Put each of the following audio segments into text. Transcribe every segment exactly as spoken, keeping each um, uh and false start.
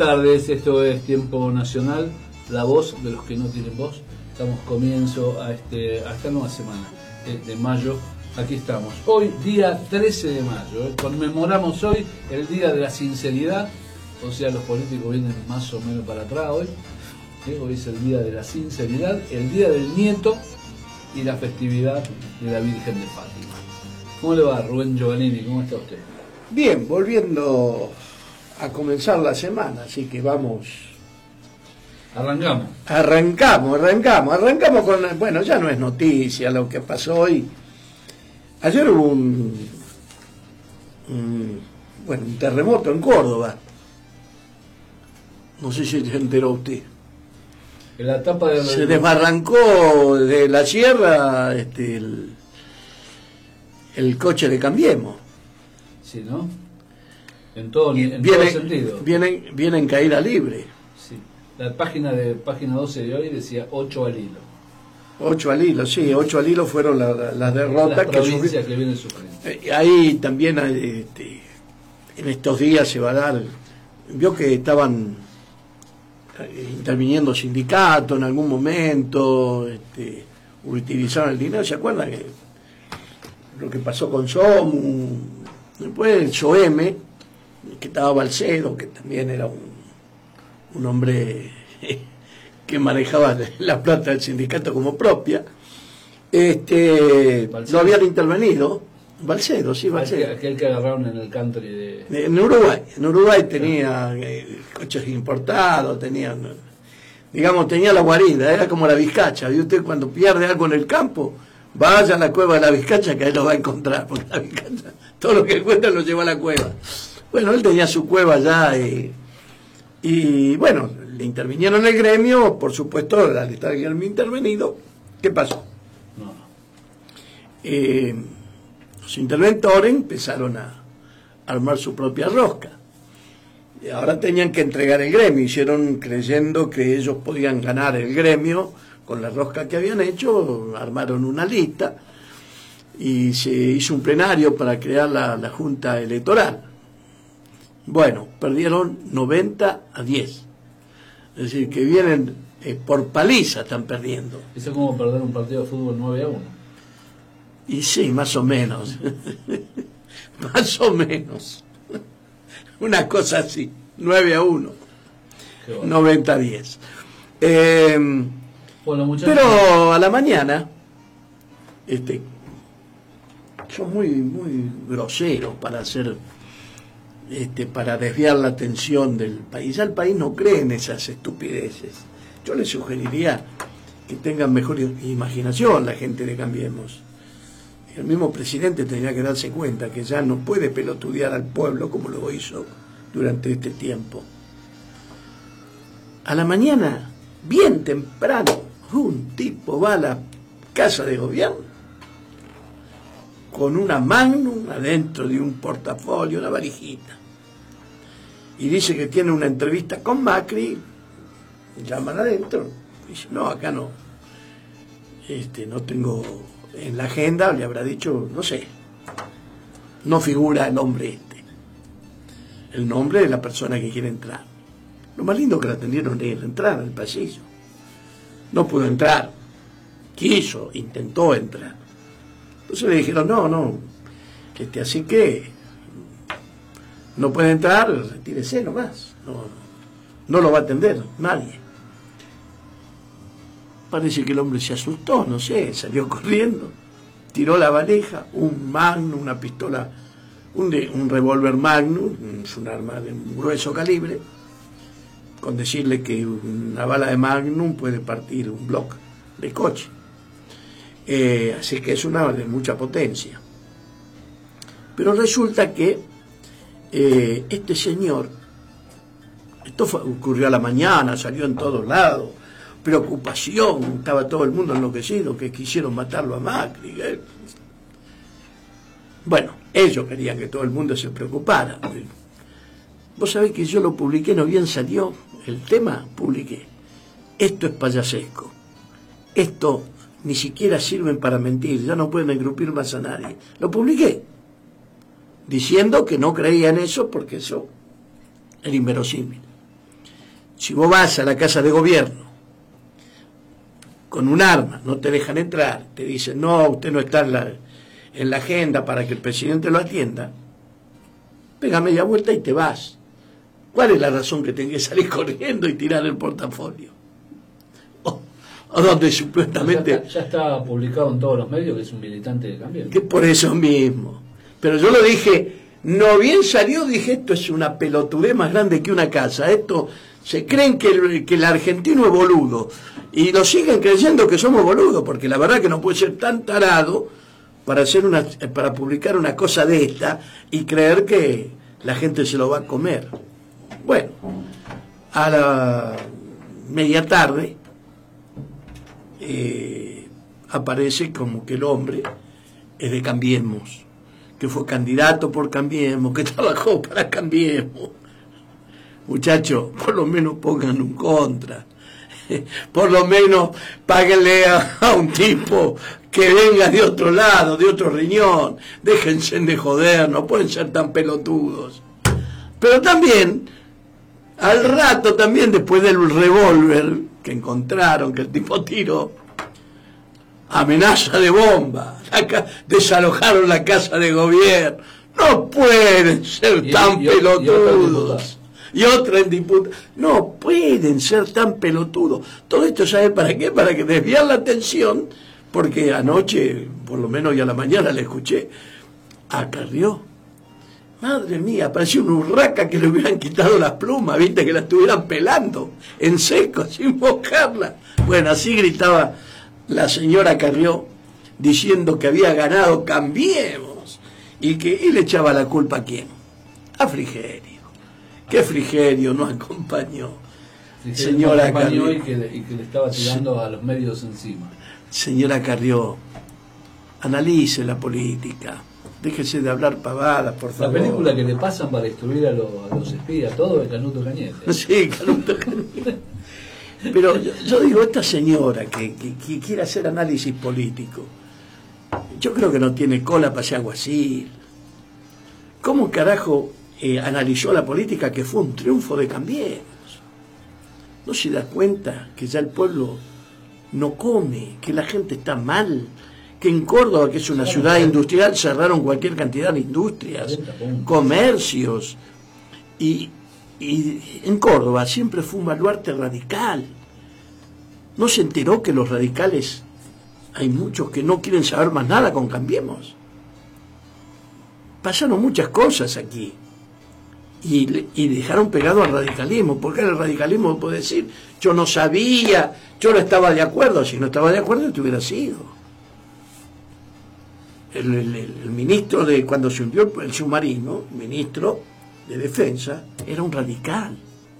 tardes, esto es Tiempo Nacional, la voz de los que no tienen voz. Damos comienzo a, este, a esta nueva semana eh, de mayo. Aquí estamos, hoy día trece de mayo, eh, conmemoramos hoy el Día de la Sinceridad, o sea, los políticos vienen más o menos para atrás hoy. ¿eh? Hoy es el Día de la Sinceridad, el Día del Nieto y la festividad de la Virgen de Fátima. ¿Cómo le va, Rubén Giovannini? ¿Cómo está usted? Bien, volviendo a comenzar la semana, así que vamos... Arrancamos. Arrancamos, arrancamos, arrancamos con... Bueno, ya no es noticia lo que pasó hoy. Ayer hubo un... un bueno, un terremoto en Córdoba. No sé si se enteró usted. En la etapa de... Se desbarrancó de la sierra este, el, el coche de Cambiemos. Sí, ¿no? En todo, en viene, todo sentido. Vienen, vienen caída libre. Sí. La página de página doce de hoy decía ocho al hilo. Ocho al hilo, sí, ocho al hilo fueron las la, la derrotas las que, provincias que vienen sufriendo. Eh, ahí también este, en estos días se va a dar, vio que estaban eh, interviniendo sindicatos en algún momento, este, utilizaron el dinero, ¿se acuerdan que lo que pasó con SOMU? Después el SOEME, que estaba Balcedo, que también era un, un hombre que manejaba la plata del sindicato como propia, este, no habían intervenido. Balcedo, sí, Balcedo. Aquel, aquel que agarraron en el country de... En Uruguay. En Uruguay tenía eh, coches importados, tenía, digamos, tenía la guarida, era como la Vizcacha. ¿Y usted cuando pierde algo en el campo? Vaya a la cueva de la Vizcacha que ahí lo va a encontrar, porque la Vizcacha, todo lo que encuentra lo lleva a la cueva. Bueno, él tenía su cueva allá y, y bueno, le intervinieron en el gremio, por supuesto, al estar el gremio intervenido, ¿qué pasó? No. Eh, los interventores empezaron a armar su propia rosca. Y ahora tenían que entregar el gremio, hicieron creyendo que ellos podían ganar el gremio con la rosca que habían hecho, armaron una lista y se hizo un plenario para crear la, la Junta Electoral. Bueno, perdieron noventa a diez. Es decir, que vienen eh, por paliza, están perdiendo. Eso es como perder un partido de fútbol nueve a uno. Y sí, más o menos. Más o menos. Una cosa así, nueve a uno. Bueno. noventa a diez. Eh, Bueno, muchachos, pero a la mañana, este, son muy, muy groseros para hacer, este, para desviar la atención del país. Ya el país no cree en esas estupideces. Yo les sugeriría que tengan mejor imaginación la gente de Cambiemos. El mismo presidente tendría que darse cuenta que ya no puede pelotudear al pueblo como lo hizo durante este tiempo. A la mañana, bien temprano, un tipo va a la casa de gobierno con una Magnum adentro de un portafolio, una valijita, y dice que tiene una entrevista con Macri. Llaman adentro, dice, no, acá no, este, no tengo en la agenda, le habrá dicho, no sé, no figura el nombre este, el nombre de la persona que quiere entrar. Lo más lindo que la atendieron es entrar al pasillo. No pudo entrar, quiso, intentó entrar. Entonces le dijeron, no, no, este, así que no puede entrar, retírese nomás, no, no lo va a atender nadie. Parece que el hombre se asustó, no sé, salió corriendo, tiró la valija, un Magnum, una pistola, un, de, un revólver Magnum, es un arma de un grueso calibre, con decirle que una bala de Magnum puede partir un bloque de coche. Eh, así que es una de mucha potencia. Pero resulta que eh, este señor, esto fue, ocurrió a la mañana, salió en todos lados, preocupación, estaba todo el mundo enloquecido, que quisieron matarlo a Macri. Eh. Bueno, ellos querían que todo el mundo se preocupara. Vos sabés que yo lo publiqué, no bien salió el tema, publiqué. Esto es payasesco. Esto ni siquiera sirven para mentir, ya no pueden engrupir más a nadie. Lo publiqué, diciendo que no creía en eso porque eso era inverosímil. Si vos vas a la casa de gobierno con un arma, no te dejan entrar, te dicen, no, usted no está en la, en la agenda para que el presidente lo atienda, pega media vuelta y te vas. ¿Cuál es la razón que tenés que salir corriendo y tirar el portafolio? O, o donde supuestamente... Ya está, ya está publicado en todos los medios que es un militante de Cambiemos. Que por eso mismo. Pero yo lo dije, no bien salió, dije, esto es una pelotudez más grande que una casa. Esto, se creen que el, que el argentino es boludo. Y lo siguen creyendo que somos boludos, porque la verdad que no puede ser tan tarado para hacer una, para publicar una cosa de esta y creer que la gente se lo va a comer. Bueno, a la media tarde eh, aparece como que el hombre es de Cambiemos, que fue candidato por Cambiemos, que trabajó para Cambiemos. Muchachos, por lo menos pongan un contra. Por lo menos páguenle a, a un tipo que venga de otro lado, de otro riñón. Déjense de joder, no pueden ser tan pelotudos. Pero también, al rato también, después del revólver que encontraron, que el tipo tiró, amenaza de bomba, la, desalojaron la casa de gobierno. No pueden ser y, tan y, pelotudos. Y otra en diputada. No pueden ser tan pelotudos. Todo esto, ¿sabe para qué? Para que desviar la atención, porque anoche, por lo menos ya a la mañana le escuché a Carrió. Madre mía, parecía una urraca que le hubieran quitado las plumas, viste, que la estuvieran pelando en seco, sin mojarla. Bueno, así gritaba la señora Carrió, diciendo que había ganado Cambiemos, y que y le echaba la culpa a quién, a Frigerio. ¿Qué Frigerio no acompañó? Frigerio Señora no acompañó Carrió, y que, le, y que le estaba tirando sí. a los medios encima. Señora Carrió, analice la política, déjese de hablar pavadas, por favor. La película que le pasan para destruir a, lo, a los espías, todo es Canuto Cañete. Sí, Canuto Cañete. Pero yo, yo digo, esta señora que, que, que quiere hacer análisis político, yo creo que no tiene cola para ser alguacil. ¿Cómo carajo eh, analizó la política que fue un triunfo de Cambiemos? ¿No se da cuenta que ya el pueblo no come, que la gente está mal, que en Córdoba, que es una ciudad industrial, cerraron cualquier cantidad de industrias, comercios, y, y en Córdoba siempre fue un baluarte radical? ¿No se enteró que los radicales, hay muchos que no quieren saber más nada con Cambiemos? Pasaron muchas cosas aquí y, y dejaron pegado al radicalismo, porque el radicalismo puede decir, yo no sabía, yo no estaba de acuerdo. Si no estaba de acuerdo, te hubiera sido. El, el, el ministro de, cuando se hundió el submarino, el ministro de Defensa, era un radical.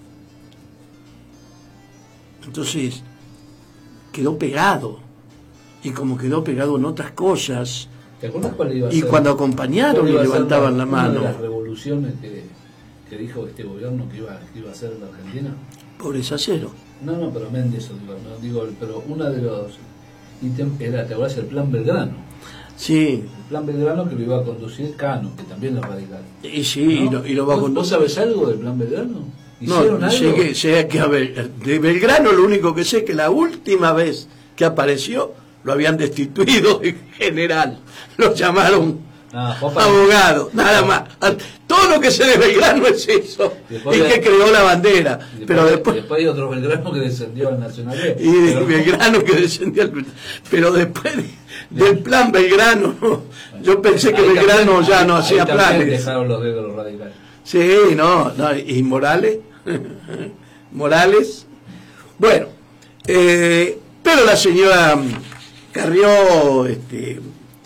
Entonces, quedó pegado, y como quedó pegado en otras cosas, ¿te acuerdas cuál iba a y ser, cuando acompañaron y levantaban la, la mano? Una de las revoluciones que, que dijo este gobierno que iba, que iba a hacer la Argentina. Pobreza cero. No, no, pero Méndez, digo, no, digo, pero una de los ítems era, ¿te acuerdas? El plan Belgrano. Sí. El plan Belgrano que lo iba a conducir Cano, que también es radical. Y sí, ¿no? y, lo, y lo va a conducir. ¿Vos sabés algo del plan Belgrano? ¿Hicieron no, algo? Sé que, sé que a ver, de Belgrano lo único que sé es que la última vez que apareció lo habían destituido de general, lo llamaron ah, abogado, nada más. Todo lo que sé de Belgrano es eso, después y de, que creó la bandera. Después, pero después, después hay otro Belgrano que descendió al Nacional. Y pero, Belgrano que descendió al Pero después de, del plan Belgrano, bueno, yo pensé que Belgrano también, ya ahí, no hacía planes. Dejaron los dedos los radicales. Sí, no, no, y Morales, Morales, bueno, eh, pero la señora Carrió este,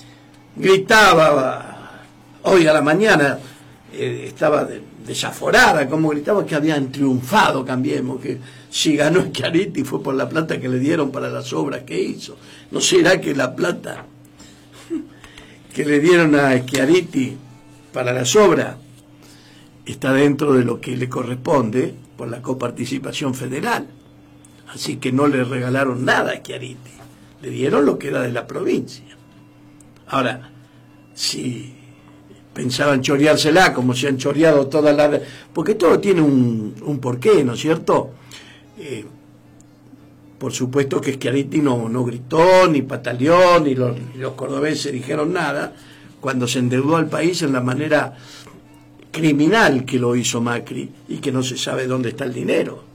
gritaba hoy a la mañana, eh, estaba de, desaforada, como gritaba que habían triunfado Cambiemos, que si ganó Schiaretti fue por la plata que le dieron para las obras que hizo. ¿No será que la plata que le dieron a Schiaretti para las obras está dentro de lo que le corresponde por la coparticipación federal? Así que no le regalaron nada a Schiaretti, le dieron lo que era de la provincia. Ahora, si pensaban choreársela como se han choreado todas las... Porque todo tiene un, un porqué, ¿no es cierto? Eh, por supuesto que Schiaretti no, no gritó, ni pataleó, ni los, ni los cordobeses dijeron nada, cuando se endeudó al país en la manera criminal que lo hizo Macri y que no se sabe dónde está el dinero.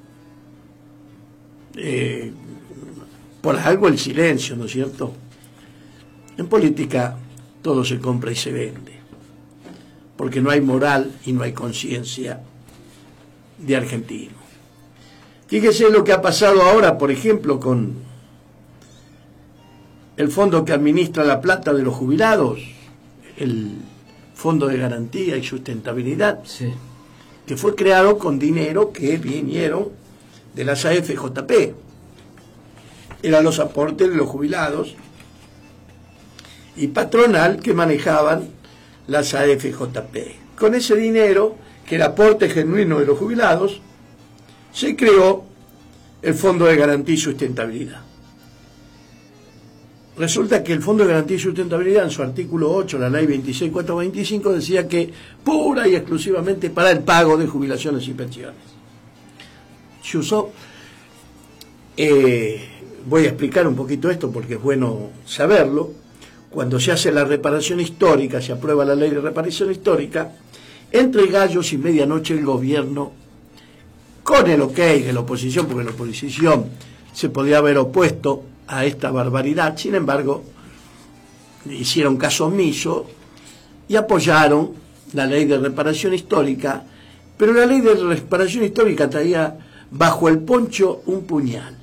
Eh, por algo el silencio, ¿no es cierto? En política todo se compra y se vende, porque no hay moral y no hay conciencia de argentino. Fíjese lo que ha pasado ahora, por ejemplo, con el fondo que administra la plata de los jubilados, el Fondo de Garantía y Sustentabilidad, sí, que fue creado con dinero que vinieron de las A F J P. Eran los aportes de los jubilados y patronal que manejaban las A F J P. Con ese dinero, que era aporte genuino de los jubilados, se creó el Fondo de Garantía y Sustentabilidad. Resulta que el Fondo de Garantía y Sustentabilidad, en su artículo ocho, la ley veintiséis mil cuatrocientos veinticinco, decía que pura y exclusivamente para el pago de jubilaciones y pensiones. Se usó, eh, voy a explicar un poquito esto porque es bueno saberlo. Cuando se hace la reparación histórica, se aprueba la ley de reparación histórica, entre gallos y medianoche el gobierno, con el ok de la oposición, porque la oposición se podía haber opuesto a esta barbaridad, sin embargo, hicieron caso omiso y apoyaron la ley de reparación histórica, pero la ley de reparación histórica traía bajo el poncho un puñal.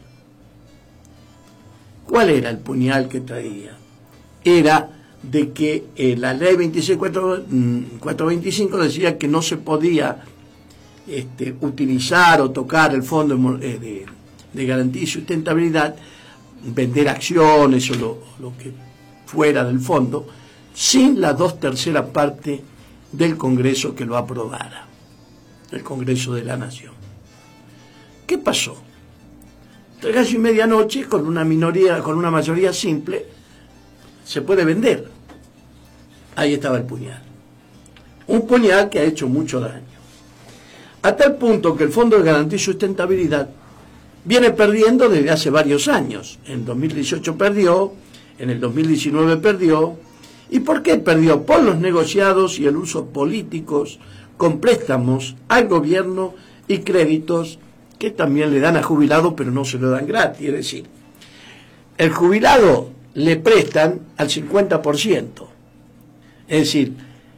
¿Cuál era el puñal que traía? Era de que eh, la ley veintiséis mil cuatrocientos veinticinco decía que no se podía este, utilizar o tocar el fondo de, de, de garantía y sustentabilidad, vender acciones o lo, lo que fuera del fondo, sin las dos terceras partes del Congreso que lo aprobara, el Congreso de la Nación. ¿Qué pasó? Entre gallo y medianoche, con una minoría, con una mayoría simple, se puede vender. Ahí estaba el puñal. Un puñal que ha hecho mucho daño. A tal punto que el Fondo de Garantía y Sustentabilidad viene perdiendo desde hace varios años. En dos mil dieciocho perdió, en el dos mil diecinueve perdió. ¿Y por qué perdió? Por los negociados y el uso políticos con préstamos al gobierno y créditos que también le dan a jubilados, pero no se lo dan gratis. Es decir, el jubilado le prestan al cincuenta por ciento. Es decir,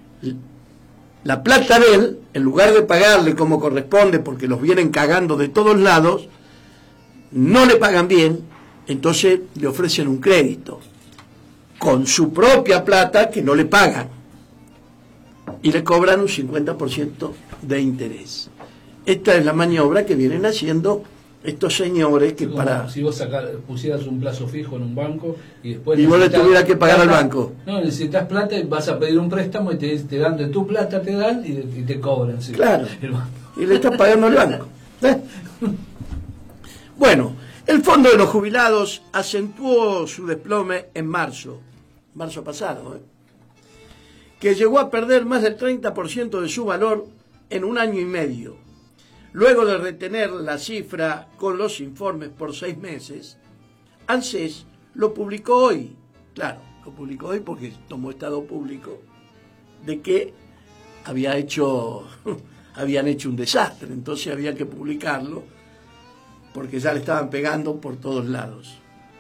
la plata de él, en lugar de pagarle como corresponde, porque los vienen cagando de todos lados, no le pagan bien, entonces le ofrecen un crédito con su propia plata que no le pagan y le cobran un cincuenta por ciento de interés. Esta es la maniobra que vienen haciendo estos señores que como para... si vos sacar, pusieras un plazo fijo en un banco y después... Y vos le tuvieras que pagar plata, al banco. No, necesitas plata y vas a pedir un préstamo y te, te dan de tu plata, te dan y, y te cobran. ¿Sí? Claro, y le estás pagando al banco. ¿Eh? Bueno, el Fondo de los Jubilados acentuó su desplome en marzo, marzo pasado, ¿eh? que llegó a perder más del treinta por ciento de su valor en un año y medio. Luego de retener la cifra con los informes por seis meses, ANSES lo publicó hoy. Claro, lo publicó hoy porque tomó estado público de que había hecho, habían hecho un desastre, entonces había que publicarlo porque ya le estaban pegando por todos lados.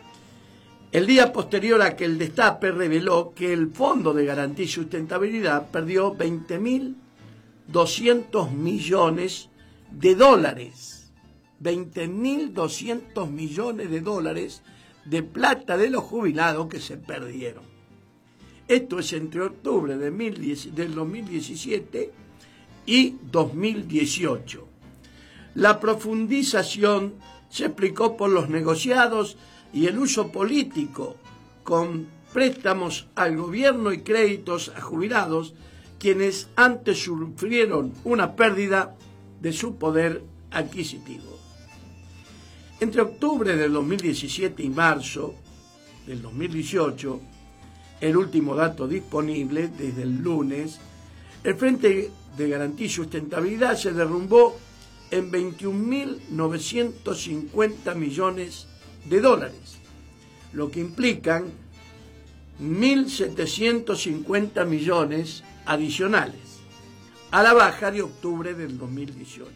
El día posterior a que el destape reveló que el Fondo de Garantía y Sustentabilidad perdió veinte mil doscientos millones de dólares, veinte mil doscientos millones de dólares de plata de los jubilados que se perdieron. Esto es entre octubre de mil diez, del dos mil diecisiete y dos mil dieciocho. La profundización se explicó por los negociados y el uso político con préstamos al gobierno y créditos a jubilados, quienes antes sufrieron una pérdida de su poder adquisitivo. Entre octubre del dos mil diecisiete y marzo del dos mil dieciocho, el último dato disponible desde el lunes, el Frente de Garantía y Sustentabilidad se derrumbó en veintiún mil novecientos cincuenta millones de dólares, lo que implican mil setecientos cincuenta millones adicionales a la baja de octubre del dos mil dieciocho.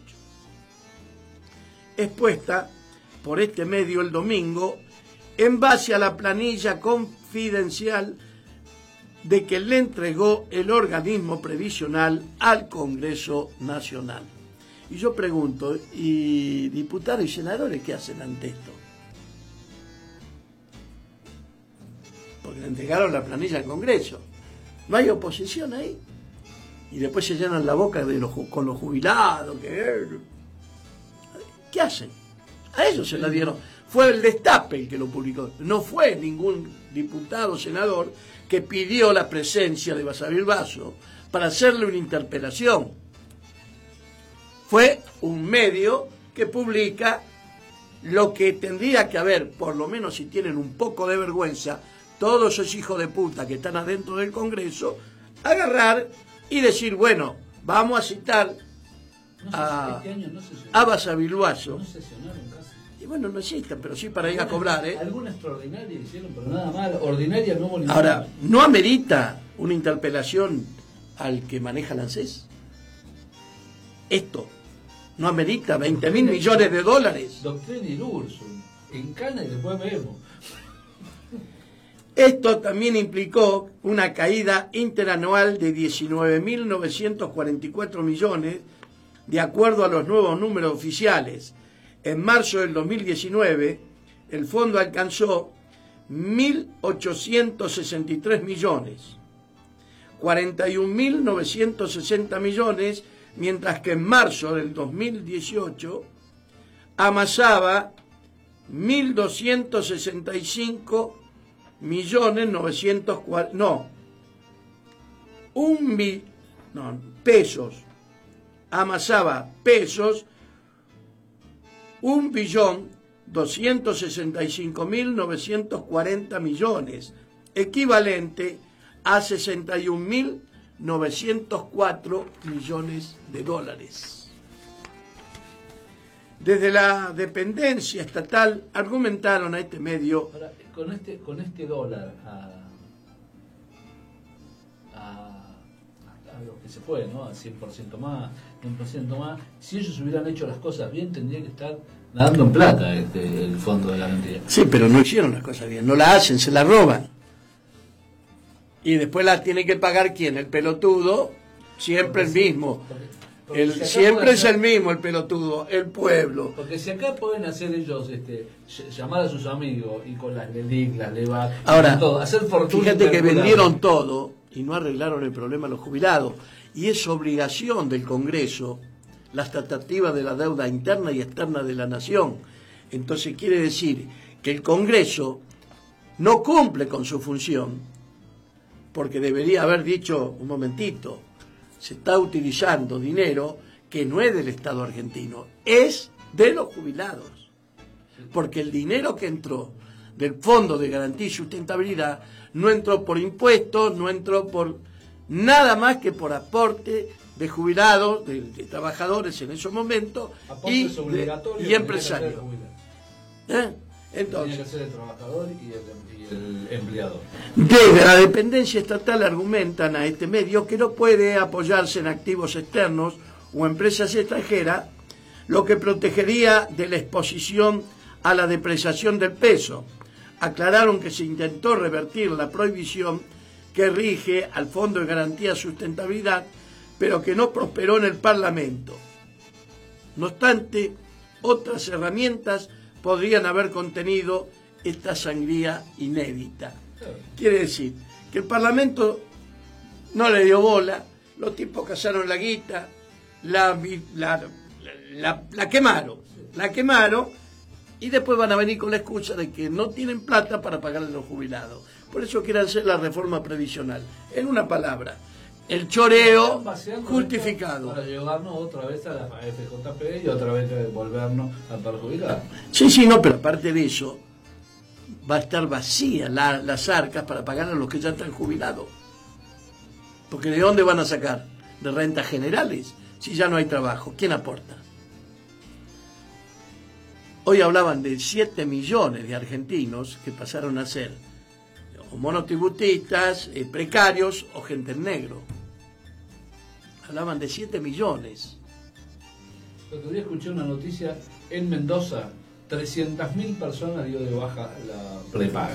Expuesta por este medio el domingo, en base a la planilla confidencial de que le entregó el organismo previsional al Congreso Nacional. Y yo pregunto, ¿y diputados y senadores qué hacen ante esto? Porque le entregaron la planilla al Congreso. ¿No hay oposición ahí? Y después se llenan la boca de los, con los jubilados. Que... ¿Qué hacen? A ellos se la dieron. Fue el Destape el que lo publicó. No fue ningún diputado o senador que pidió la presencia de Basavilbaso para hacerle una interpelación. Fue un medio que publica lo que tendría que haber, por lo menos si tienen un poco de vergüenza, todos esos hijos de puta que están adentro del Congreso, agarrar y decir, bueno, vamos a citar a, a Basavilbaso. Y bueno, no existen, pero sí para ir a cobrar, ¿eh? Alguna extraordinaria hicieron, pero nada más. Ordinaria no hubo ninguna. Ahora, ¿no amerita una interpelación al que maneja la ANSES? Esto no amerita veinte mil millones de dólares. Doctrina y Ursul. En cana y después vemos. Esto también implicó una caída interanual de diecinueve mil novecientos cuarenta y cuatro millones, de acuerdo a los nuevos números oficiales. En marzo del dos mil diecinueve, el fondo alcanzó mil ochocientos sesenta y tres millones, cuarenta y un mil novecientos sesenta millones, mientras que en marzo del dos mil dieciocho amasaba mil doscientos sesenta y cinco millones novecientos cuarenta, no, un bi, no, pesos, amasaba pesos un billón doscientos sesenta y cinco mil novecientos cuarenta millones, equivalente a sesenta y un mil novecientos cuatro millones de dólares. Desde la dependencia estatal argumentaron a este medio. Ahora, con este con este dólar a, a, a lo que se fue, ¿no? A cien por ciento más, cien por ciento más, si ellos hubieran hecho las cosas bien, tendría que estar nadando en plata este, el fondo de garantía. Sí, pero no hicieron las cosas bien, no la hacen, se la roban. Y después la tiene que pagar ¿quién? El pelotudo, siempre porque el mismo. Porque, porque el, si siempre es hacer, el mismo el pelotudo, el pueblo. Porque si acá pueden hacer ellos, este, llamar a sus amigos y con las Lelic, las Levac, ahora, todo, hacer fortuna. Fíjate que vendieron todo y no arreglaron el problema de los jubilados. Y es obligación del Congreso las tratativas de la deuda interna y externa de la nación. Entonces quiere decir que el Congreso no cumple con su función, porque debería haber dicho, un momentito, se está utilizando dinero que no es del Estado argentino, es de los jubilados. Porque el dinero que entró del Fondo de Garantía y Sustentabilidad no entró por impuestos, no entró por nada más que por aporte de jubilados, de, de trabajadores en esos momentos y, de, y empresarios. ¿Eh? Entonces, tenía que ser el trabajador y el, y el empleador. Desde la dependencia estatal argumentan a este medio que no puede apoyarse en activos externos o empresas extranjeras, lo que protegería de la exposición a la depreciación del peso. Aclararon que se intentó revertir la prohibición que rige al Fondo de Garantía y Sustentabilidad, pero que no prosperó en el Parlamento. No obstante, otras herramientas podrían haber contenido esta sangría inédita. Quiere decir que el Parlamento no le dio bola, los tipos cazaron la guita, la, la, la, la quemaron, la quemaron y después van a venir con la excusa de que no tienen plata para pagarle a los jubilados. Por eso quieren hacer la reforma previsional. En una palabra, el choreo justificado. Para llevarnos otra vez a la F J P y otra vez volvernos a perjudicar. Sí, sí, no, pero aparte de eso, va a estar vacía la, las arcas para pagar a los que ya están jubilados. Porque ¿de dónde van a sacar? De rentas generales, si ya no hay trabajo. ¿Quién aporta? Hoy hablaban de siete millones de argentinos que pasaron a ser o monotributistas, eh, precarios o gente en negro. Hablaban de siete millones. El otro día escuché una noticia en Mendoza, trescientas mil personas dio de baja la prepaga.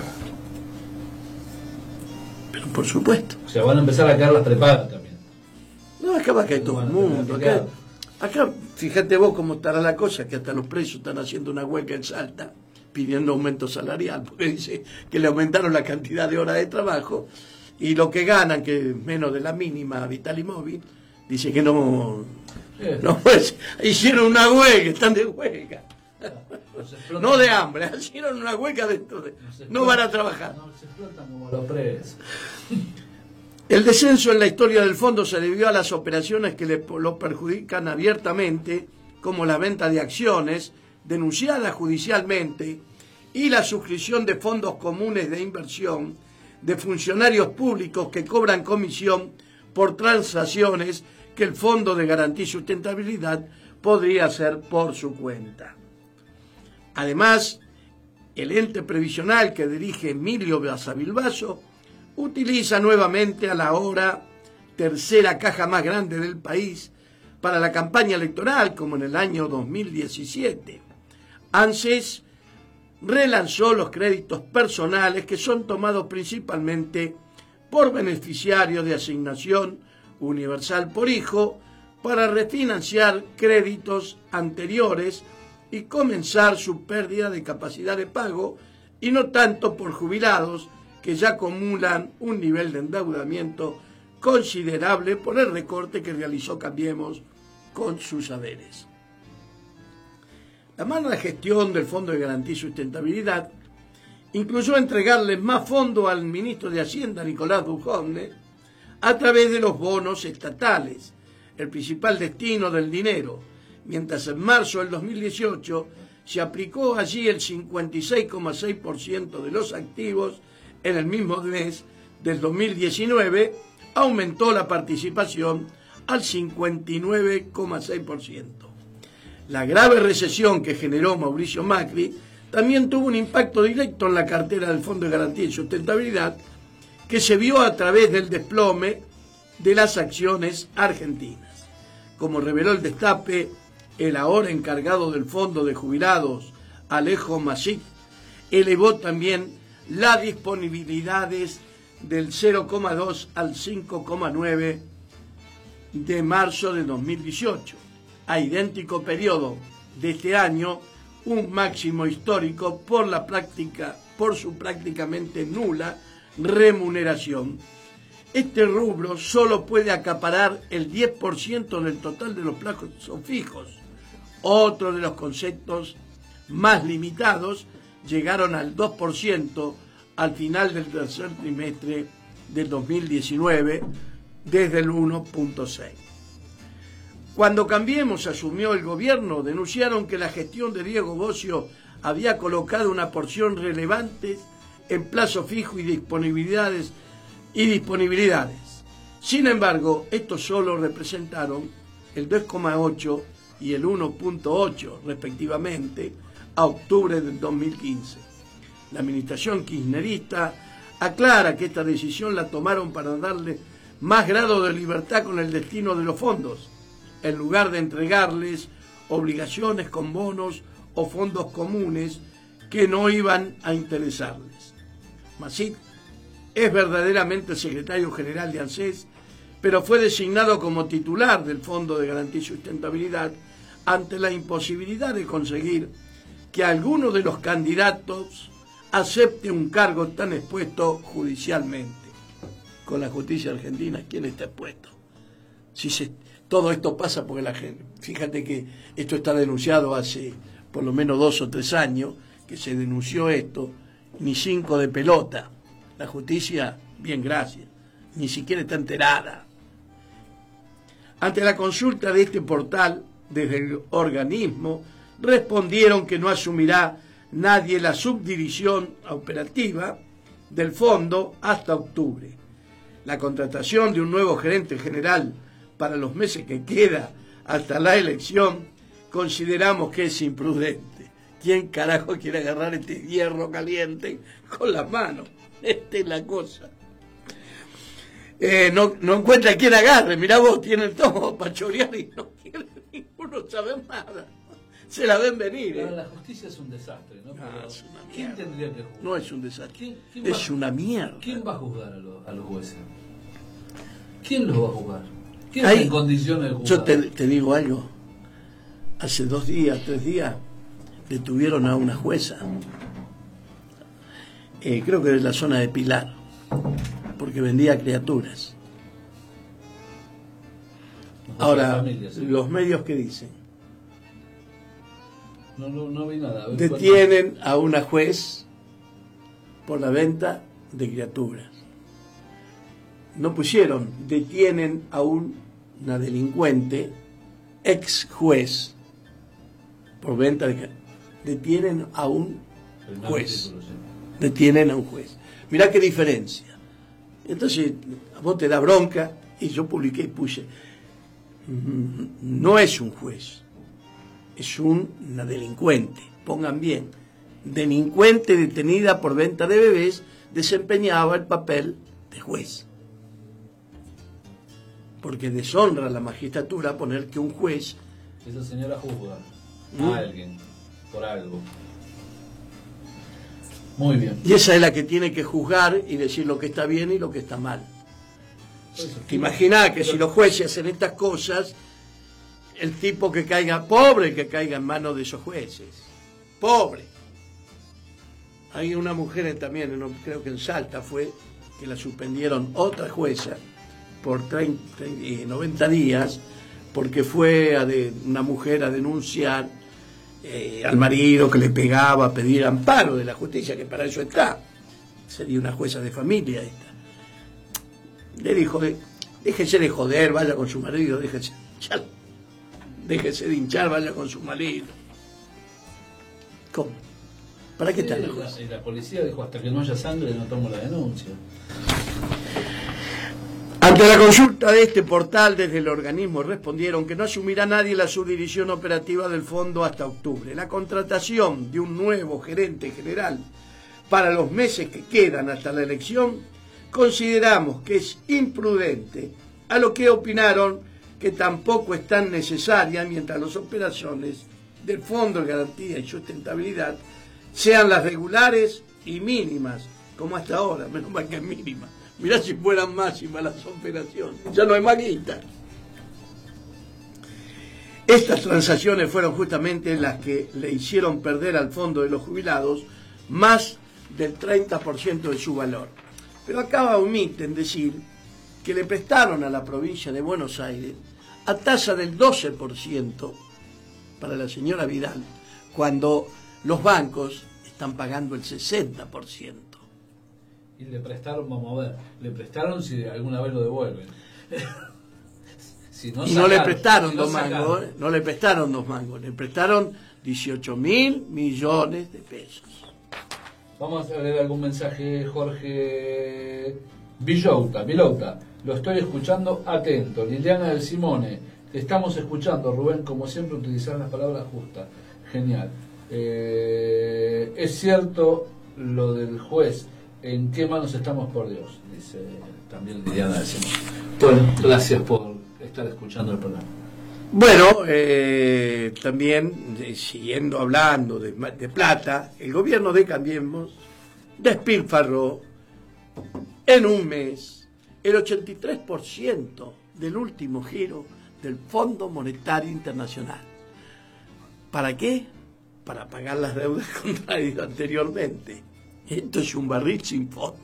Pero por supuesto. O sea, van a empezar a caer las prepagas también. No, acá va a caer todo el mundo. Acá, acá, fíjate vos cómo estará la cosa, que hasta los presos están haciendo una huelga en Salta, pidiendo aumento salarial, porque dice que le aumentaron la cantidad de horas de trabajo, y lo que ganan, que es menos de la mínima vital y móvil, dice que no... Eh. no pues, hicieron una huelga, están de huelga. No, no de hambre, hicieron una huelga dentro de... No, no van a trabajar. No se explotan como los presos. El descenso en la historia del fondo se debió a las operaciones que le, lo perjudican abiertamente, como la venta de acciones, denunciadas judicialmente, y la suscripción de fondos comunes de inversión de funcionarios públicos que cobran comisión por transacciones que el Fondo de Garantía y Sustentabilidad podría hacer por su cuenta. Además, el ente previsional que dirige Emilio Basavilbaso utiliza nuevamente a la ahora tercera caja más grande del país para la campaña electoral, como en el año dos mil diecisiete. ANSES relanzó los créditos personales que son tomados principalmente por beneficiarios de asignación universal por hijo para refinanciar créditos anteriores y comenzar su pérdida de capacidad de pago, y no tanto por jubilados que ya acumulan un nivel de endeudamiento considerable por el recorte que realizó Cambiemos con sus haberes. La mala gestión del Fondo de Garantía y Sustentabilidad incluyó entregarle más fondos al ministro de Hacienda, Nicolás Dujovne, a través de los bonos estatales, el principal destino del dinero, mientras en marzo del dos mil dieciocho se aplicó allí el cincuenta y seis coma seis por ciento de los activos. En el mismo mes del dos mil diecinueve aumentó la participación al cincuenta y nueve coma seis por ciento. La grave recesión que generó Mauricio Macri también tuvo un impacto directo en la cartera del Fondo de Garantía y Sustentabilidad, que se vio a través del desplome de las acciones argentinas. Como reveló el Destape, el ahora encargado del Fondo de Jubilados, Alejo Masip, elevó también las disponibilidades del cero coma dos al cinco coma nueve de marzo de dos mil dieciocho. A idéntico periodo de este año, un máximo histórico por la práctica, por su prácticamente nula remuneración. Este rubro solo puede acaparar el diez por ciento del total de los plazos fijos. Otro de los conceptos más limitados llegaron al dos por ciento al final del tercer trimestre del dos mil diecinueve, desde el uno punto seis. Cuando Cambiemos asumió el gobierno, denunciaron que la gestión de Diego Bocio había colocado una porción relevante en plazo fijo y disponibilidades y disponibilidades. Sin embargo, estos solo representaron el dos coma ocho y el uno punto ocho respectivamente a octubre del dos mil quince. La administración kirchnerista aclara que esta decisión la tomaron para darle más grado de libertad con el destino de los fondos, en lugar de entregarles obligaciones con bonos o fondos comunes que no iban a interesarles. Masip es verdaderamente el secretario general de ANSES, pero fue designado como titular del Fondo de Garantía y Sustentabilidad ante la imposibilidad de conseguir que alguno de los candidatos acepte un cargo tan expuesto judicialmente. Con la justicia argentina, ¿quién está expuesto? Si se, todo esto pasa porque la gente... Fíjate que esto está denunciado hace por lo menos dos o tres años, que se denunció esto, ni cinco de pelota. La justicia, bien, gracias, ni siquiera está enterada. Ante la consulta de este portal, desde el organismo, respondieron que no asumirá nadie la subdivisión operativa del fondo hasta octubre. La contratación de un nuevo gerente general para los meses que queda hasta la elección consideramos que es imprudente. ¿Quién carajo quiere agarrar este hierro caliente con las manos? Esta es la cosa. Eh, no, no encuentra quien agarre. Mirá vos, tienen todo para chorear y no quiere ninguno saber nada. Se la ven venir. Pero ¿eh? la justicia es un desastre, ¿no? No, Pero es una ¿quién mierda. tendría que juzgar? No es un desastre. ¿Quién, quién Es va, una mierda. ¿Quién va a juzgar a los, a los jueces? ¿Quién los va a juzgar? ¿Quién Ahí, está en condiciones de juzgar? Yo te, te digo algo. Hace dos días, tres días, detuvieron a una jueza. Eh, creo que de la zona de Pilar. Porque vendía criaturas. Ahora, Familia, sí. los medios que dicen. No, no, no vi nada. A ver, Detienen a una juez por la venta de criaturas. No pusieron, detienen a un, una delincuente, ex juez, por venta de criaturas. Detienen a un ¿cuánto? juez. Título, sí. Detienen a un juez. Mirá qué diferencia. Entonces, a vos te da bronca, y yo publiqué y puse, mm, no es un juez, es un, una delincuente. Pongan bien, delincuente detenida por venta de bebés, desempeñaba el papel de juez. Porque deshonra a la magistratura poner que un juez... Esa señora juzga ¿Mm? a alguien por algo. Muy bien. Y esa es la que tiene que juzgar y decir lo que está bien y lo que está mal. Por eso, Te imaginás que si los jueces hacen estas cosas, el tipo que caiga, pobre que caiga en manos de esos jueces. Pobre. Hay una mujer también, no, creo que en Salta fue, que la suspendieron otra jueza por treinta, noventa días, porque fue a de, una mujer a denunciar eh, al marido que le pegaba, a pedir amparo de la justicia, que para eso está. Sería una jueza de familia esta. Le dijo, déjese de joder, vaya con su marido, déjese, ya, déjese de hinchar, vaya con su marido. ¿Cómo? ¿Para qué está la jueza? Y la policía dijo, hasta que no haya sangre no tomo la denuncia. Ante la consulta de este portal, desde el organismo respondieron que no asumirá nadie la subdivisión operativa del fondo hasta octubre. La contratación de un nuevo gerente general para los meses que quedan hasta la elección, consideramos que es imprudente, a lo que opinaron que tampoco es tan necesaria mientras las operaciones del Fondo de Garantía y Sustentabilidad sean las regulares y mínimas, como hasta ahora, menos mal que es mínima. Mirá si fueran máximas las operaciones, ya no hay más guita. Estas transacciones fueron justamente las que le hicieron perder al Fondo de los Jubilados más del treinta por ciento de su valor. Pero acá omiten decir que le prestaron a la provincia de Buenos Aires a tasa del doce por ciento para la señora Vidal, cuando los bancos están pagando el sesenta por ciento. Y le prestaron, vamos a ver, le prestaron si alguna vez lo devuelven. Si no Y sacaron, no le prestaron si no dos mangos, sacaron. ¿eh? No le prestaron dos mangos, le prestaron dieciocho mil millones de pesos. Vamos a leer algún mensaje, Jorge Villouta, Villouta. Lo estoy escuchando atento. Liliana del Simone, te estamos escuchando, Rubén, como siempre utilizar las palabras justas. Genial. Eh, es cierto lo del juez. ¿En qué manos estamos por Dios? Dice también Liliana del Simone. Bueno, gracias por estar escuchando el programa. Bueno, eh, también, eh, siguiendo hablando de, de plata, el gobierno de Cambiemos despilfarró en un mes el ochenta y tres por ciento del último giro del Fondo Monetario Internacional. ¿Para qué? Para pagar las deudas contraídas anteriormente. Esto es un barril sin fondo.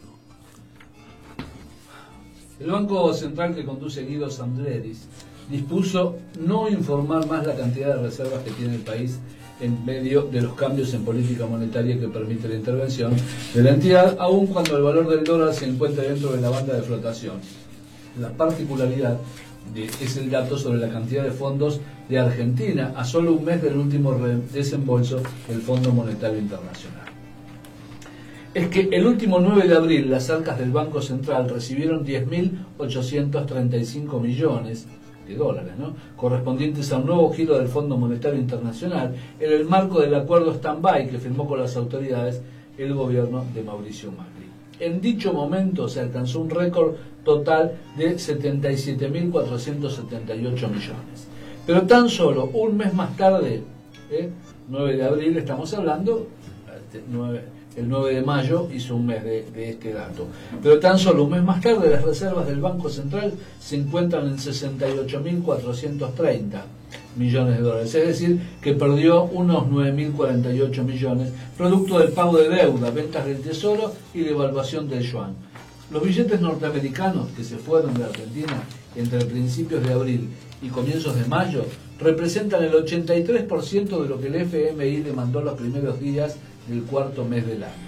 El Banco Central que conduce Guido Sandleris dispuso no informar más la cantidad de reservas que tiene el país en medio de los cambios en política monetaria que permite la intervención de la entidad, aun cuando el valor del dólar se encuentra dentro de la banda de flotación. La particularidad es el dato sobre la cantidad de fondos de Argentina a solo un mes del último desembolso del Fondo Monetario Internacional. Es que el último nueve de abril las arcas del Banco Central recibieron diez mil ochocientos treinta y cinco millones de dólares, ¿no?, correspondientes a un nuevo giro del Fondo Monetario Internacional en el marco del acuerdo stand-by que firmó con las autoridades el gobierno de Mauricio Macri. En dicho momento se alcanzó un récord total de setenta y siete mil cuatrocientos setenta y ocho millones. Pero tan solo un mes más tarde, ¿eh? nueve de abril estamos hablando, este, nueve, el nueve de mayo hizo un mes de, de este dato, pero tan solo un mes más tarde las reservas del Banco Central se encuentran en sesenta y ocho mil cuatrocientos treinta millones de dólares, es decir, que perdió unos nueve mil cuarenta y ocho millones, producto del pago de deuda, ventas del tesoro y devaluación del yuan. Los billetes norteamericanos que se fueron de Argentina entre principios de abril y comienzos de mayo representan el ochenta y tres por ciento de lo que el F M I demandó los primeros días del cuarto mes del año.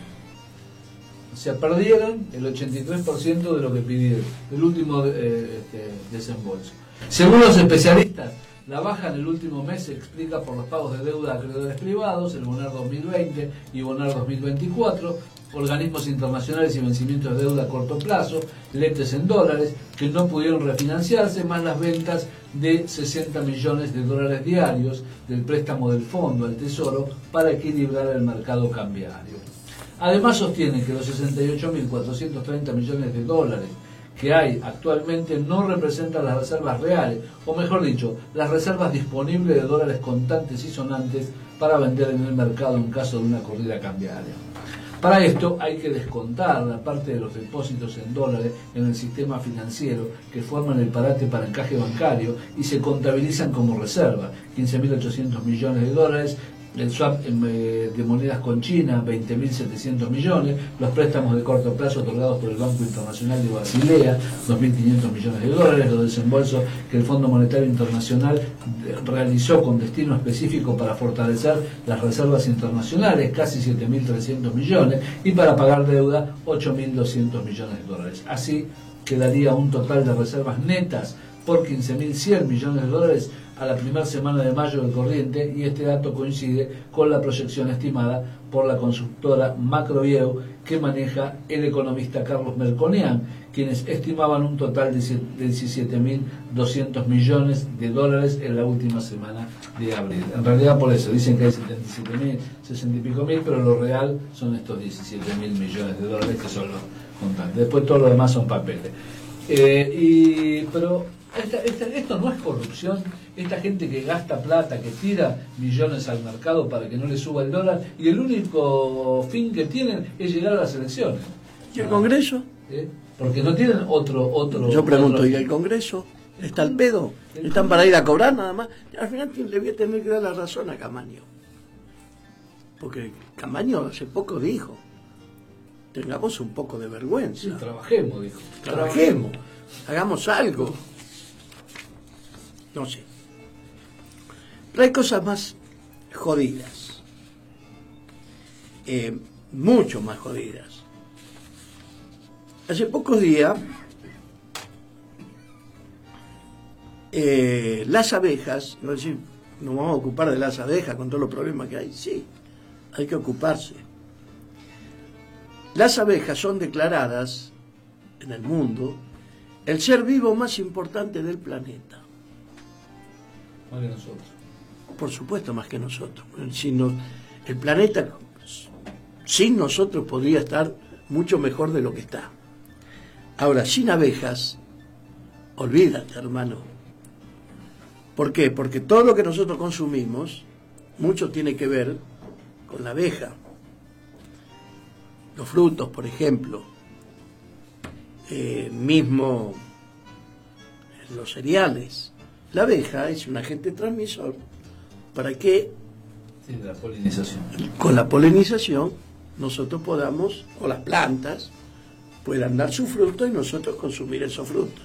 O sea, perdieron el ochenta y tres por ciento de lo que pidieron, el último eh, este, desembolso. Según los especialistas, la baja en el último mes se explica por los pagos de deuda a acreedores privados, el Bonar dos mil veinte y Bonar dos mil veinticuatro, organismos internacionales y vencimientos de deuda a corto plazo, letes en dólares, que no pudieron refinanciarse, más las ventas de sesenta millones de dólares diarios del préstamo del fondo al Tesoro para equilibrar el mercado cambiario. Además sostiene que los sesenta y ocho mil cuatrocientos treinta millones de dólares que hay actualmente no representan las reservas reales, o mejor dicho, las reservas disponibles de dólares contantes y sonantes para vender en el mercado en caso de una corrida cambiaria. Para esto hay que descontar la parte de los depósitos en dólares en el sistema financiero que forman el parate para encaje bancario y se contabilizan como reserva, quince mil ochocientos millones de dólares, el swap de monedas con China, veinte mil setecientos millones, los préstamos de corto plazo otorgados por el Banco Internacional de Basilea, dos mil quinientos millones de dólares, los desembolsos que el Fondo Monetario Internacional realizó con destino específico para fortalecer las reservas internacionales, casi siete mil trescientos millones, y para pagar deuda, ocho mil doscientos millones de dólares. Así quedaría un total de reservas netas por quince mil cien millones de dólares a la primera semana de mayo del corriente, y este dato coincide con la proyección estimada por la consultora Macroview que maneja el economista Carlos Melconian, quienes estimaban un total de diecisiete mil doscientos millones de dólares en la última semana de abril. En realidad por eso dicen que hay setenta y siete mil, sesenta y pico mil, pero lo real son estos diecisiete mil millones de dólares que son los contantes. Después todo lo demás son papeles. Eh, y, pero esta, esta, esto no es corrupción. Esta gente que gasta plata, que tira millones al mercado para que no le suba el dólar, y el único fin que tienen es llegar a las elecciones. ¿Y el Congreso? ¿Eh? Porque no tienen otro... otro Yo pregunto, otro... ¿y el Congreso? ¿Está al pedo? ¿Están para ir a cobrar nada más? Al final le voy a tener que dar la razón a Camaño. Porque Camaño hace poco dijo, tengamos un poco de vergüenza. Sí, trabajemos, dijo. Trabajemos, hagamos algo. No sé. Pero hay cosas más jodidas. Eh, mucho más jodidas. Hace pocos días, eh, las abejas, no decir, nos vamos a ocupar de las abejas con todos los problemas que hay. Sí, hay que ocuparse. Las abejas son declaradas en el mundo el ser vivo más importante del planeta. Más que nosotros. Por supuesto, más que nosotros. Si no, el planeta sin nosotros podría estar mucho mejor de lo que está. Ahora, sin abejas, olvídate, hermano. ¿Por qué? Porque todo lo que nosotros consumimos, mucho tiene que ver con la abeja. Los frutos, por ejemplo, eh, mismo los cereales. La abeja es un agente transmisor para que sí, la polinización. Con la polinización nosotros podamos, o las plantas, puedan dar su fruto y nosotros consumir esos frutos.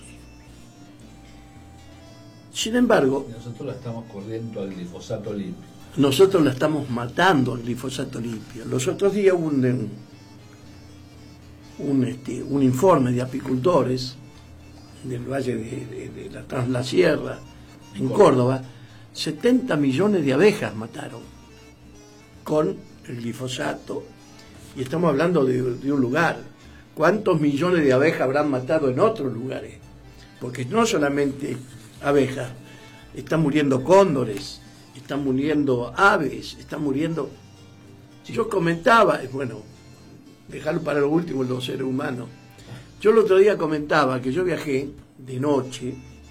Sin embargo, nosotros la estamos corriendo al glifosato limpio. Nosotros la estamos matando al glifosato limpio. Los otros días hubo un, un, un, este, un informe de apicultores del Valle de, de, de la Translasierra, en Córdoba, setenta millones de abejas mataron con el glifosato, y estamos hablando de, de un lugar. ¿Cuántos millones de abejas habrán matado en otros lugares? Porque no solamente abejas, están muriendo cóndores, están muriendo aves, están muriendo... Yo comentaba, bueno, dejarlo para lo último, los seres humanos. Yo el otro día comentaba que yo viajé de noche,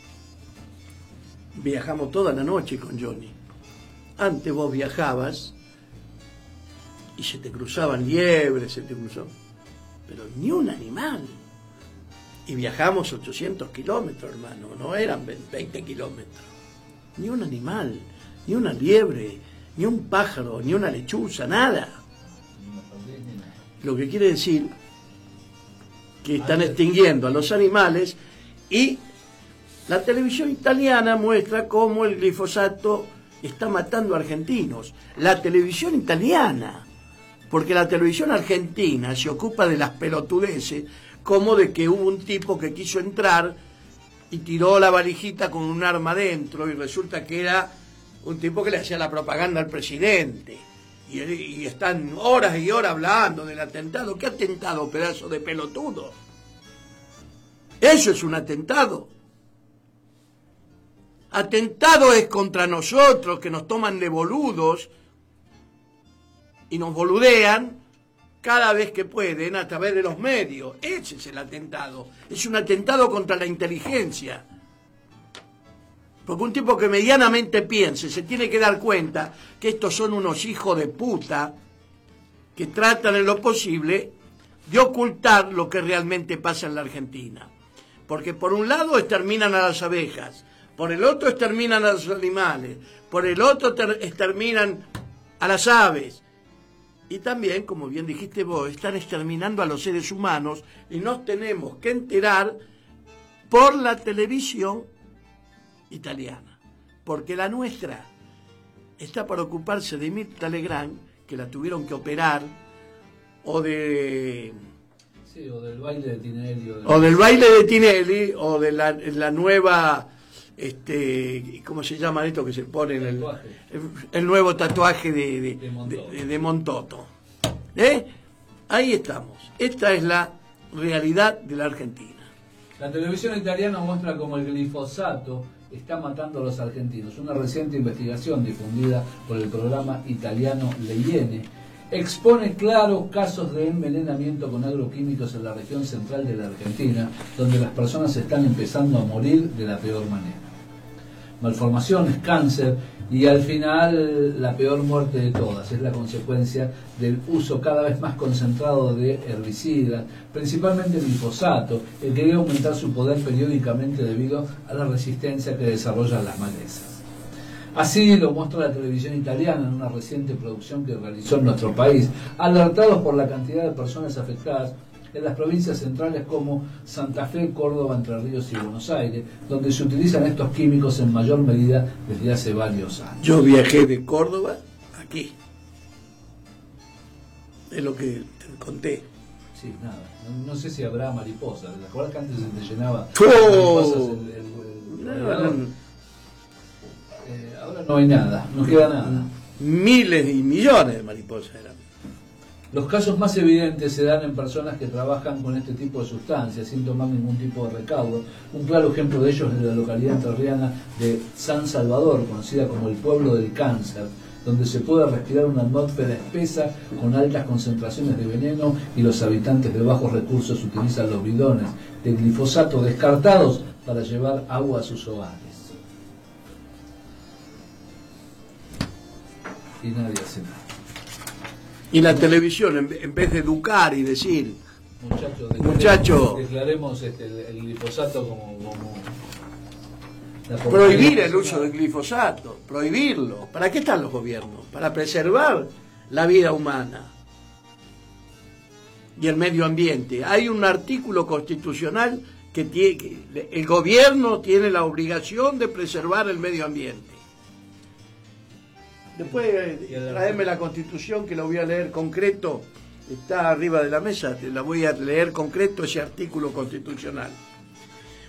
viajamos toda la noche con Johnny. Antes vos viajabas y se te cruzaban liebres, se te cruzaban, pero ni un animal. Y viajamos ochocientos kilómetros, hermano, no eran veinte kilómetros. Ni un animal, ni una liebre, ni un pájaro, ni una lechuza, nada. Lo que quiere decir que están extinguiendo a los animales, y la televisión italiana muestra cómo el glifosato está matando a argentinos. La televisión italiana, porque la televisión argentina se ocupa de las pelotudeces, como de que hubo un tipo que quiso entrar y tiró la valijita con un arma dentro, y resulta que era un tipo que le hacía la propaganda al presidente. Y, y están horas y horas hablando del atentado. ¿Qué atentado, pedazo de pelotudo? Eso es un atentado. Atentado es contra nosotros, que nos toman de boludos y nos boludean cada vez que pueden a través de los medios. Ese es el atentado. Es un atentado contra la inteligencia. Porque un tipo que medianamente piense se tiene que dar cuenta que estos son unos hijos de puta que tratan en lo posible de ocultar lo que realmente pasa en la Argentina. Porque por un lado exterminan a las abejas, por el otro exterminan a los animales, por el otro exterminan a las aves. Y también, como bien dijiste vos, están exterminando a los seres humanos, y nos tenemos que enterar por la televisión italiana, porque la nuestra está para ocuparse de Mirta Legrand, que la tuvieron que operar, o de... Sí, o del baile de Tinelli. O, de... o del baile de Tinelli, o de la, la nueva... Este, ¿cómo se llama esto que se pone en el, el, el nuevo tatuaje de, de, de, Montoto. de, de Montoto? ¿Eh? Ahí estamos. Esta es la realidad de la Argentina. La televisión italiana muestra cómo el glifosato está matando a los argentinos. Una reciente investigación difundida por el programa italiano Le Iene expone claros casos de envenenamiento con agroquímicos en la región central de la Argentina, donde las personas están empezando a morir de la peor manera. Malformaciones, cáncer, y al final la peor muerte de todas es la consecuencia del uso cada vez más concentrado de herbicidas, principalmente glifosato, el que debe aumentar su poder periódicamente debido a la resistencia que desarrollan las malezas. Así lo muestra la televisión italiana en una reciente producción que realizó en nuestro país, alertados por la cantidad de personas afectadas en las provincias centrales como Santa Fe, Córdoba, Entre Ríos y Buenos Aires, donde se utilizan estos químicos en mayor medida desde hace varios años. Yo viajé de Córdoba aquí. Es lo que te conté. Sí, nada. No, no sé si habrá mariposas. ¿Te acuerdas que antes se te llenaba ¡Oh! mariposas el, el, el, el, no, no. Eh, ahora no hay nada, no queda nada. Miles y millones de mariposas eran. Los casos más evidentes se dan en personas que trabajan con este tipo de sustancias sin tomar ningún tipo de recaudo. Un claro ejemplo de ellos es la localidad entrerriana de San Salvador, conocida como el pueblo del cáncer, donde se puede respirar una atmósfera espesa con altas concentraciones de veneno, y los habitantes de bajos recursos utilizan los bidones de glifosato descartados para llevar agua a sus hogares. Y nadie hace nada. Y la televisión, en vez de educar y decir, muchachos, declaremos, muchacho, declaremos este, el, el glifosato como, como prohibir el uso del glifosato, prohibirlo. ¿Para qué están los gobiernos? Para preservar la vida humana y el medio ambiente. Hay un artículo constitucional que tiene, que el gobierno tiene la obligación de preservar el medio ambiente. Después traeme la Constitución, que la voy a leer concreto, está arriba de la mesa, te la voy a leer concreto ese artículo constitucional.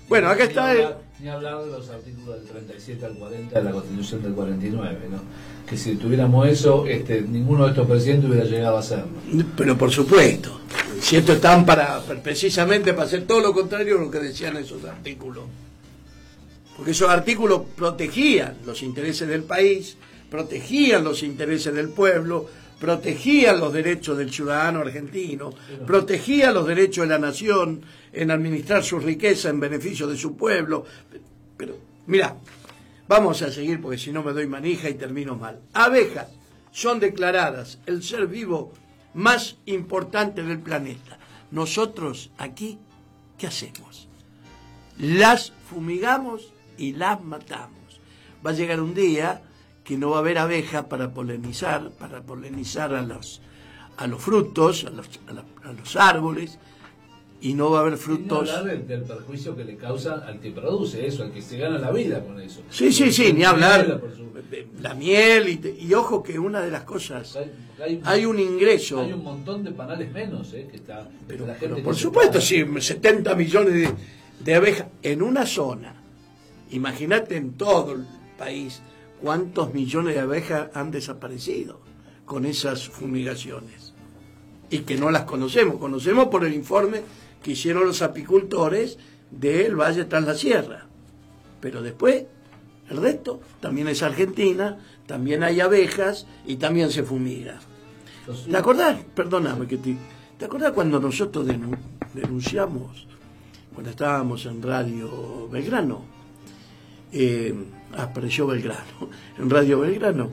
Bueno, acá está ni el... hablar, ni hablar de los artículos del treinta y siete al cuarenta de la Constitución del cuarenta y nueve, ¿no? Que si tuviéramos eso, este, ninguno de estos presidentes hubiera llegado a hacerlo. Pero por supuesto, si esto están para, precisamente para hacer todo lo contrario de lo que decían esos artículos. Porque esos artículos protegían los intereses del país, protegían los intereses del pueblo, protegían los derechos del ciudadano argentino, protegían los derechos de la nación en administrar su riqueza en beneficio de su pueblo. Pero, mira, vamos a seguir porque si no me doy manija y termino mal. Abejas son declaradas el ser vivo más importante del planeta. Nosotros aquí, ¿qué hacemos? Las fumigamos y las matamos. Va a llegar un día que no va a haber abejas para polinizar, para polinizar a los, a los frutos, a los, a, la, a los árboles, y no va a haber frutos. Y no hablar del, del perjuicio que le causa al que produce eso, al que se gana la vida con eso. Sí, sí, sí, ni hablar. La miel, y, te, y ojo que una de las cosas, hay, hay, hay un ingreso. Hay un montón de panales menos, ¿eh? Que está, pero, la gente pero por supuesto, sí, setenta millones de, de abejas en una zona. Imagínate en todo el país cuántos millones de abejas han desaparecido con esas fumigaciones. Y que no las conocemos. Conocemos por el informe que hicieron los apicultores del Valle tras la Sierra. Pero después, el resto también es Argentina, también hay abejas y también se fumiga. ¿Te acordás? Perdóname que te... ¿Te acordás cuando nosotros denunciamos, cuando estábamos en Radio Belgrano? Eh, apareció Belgrano, en Radio Belgrano,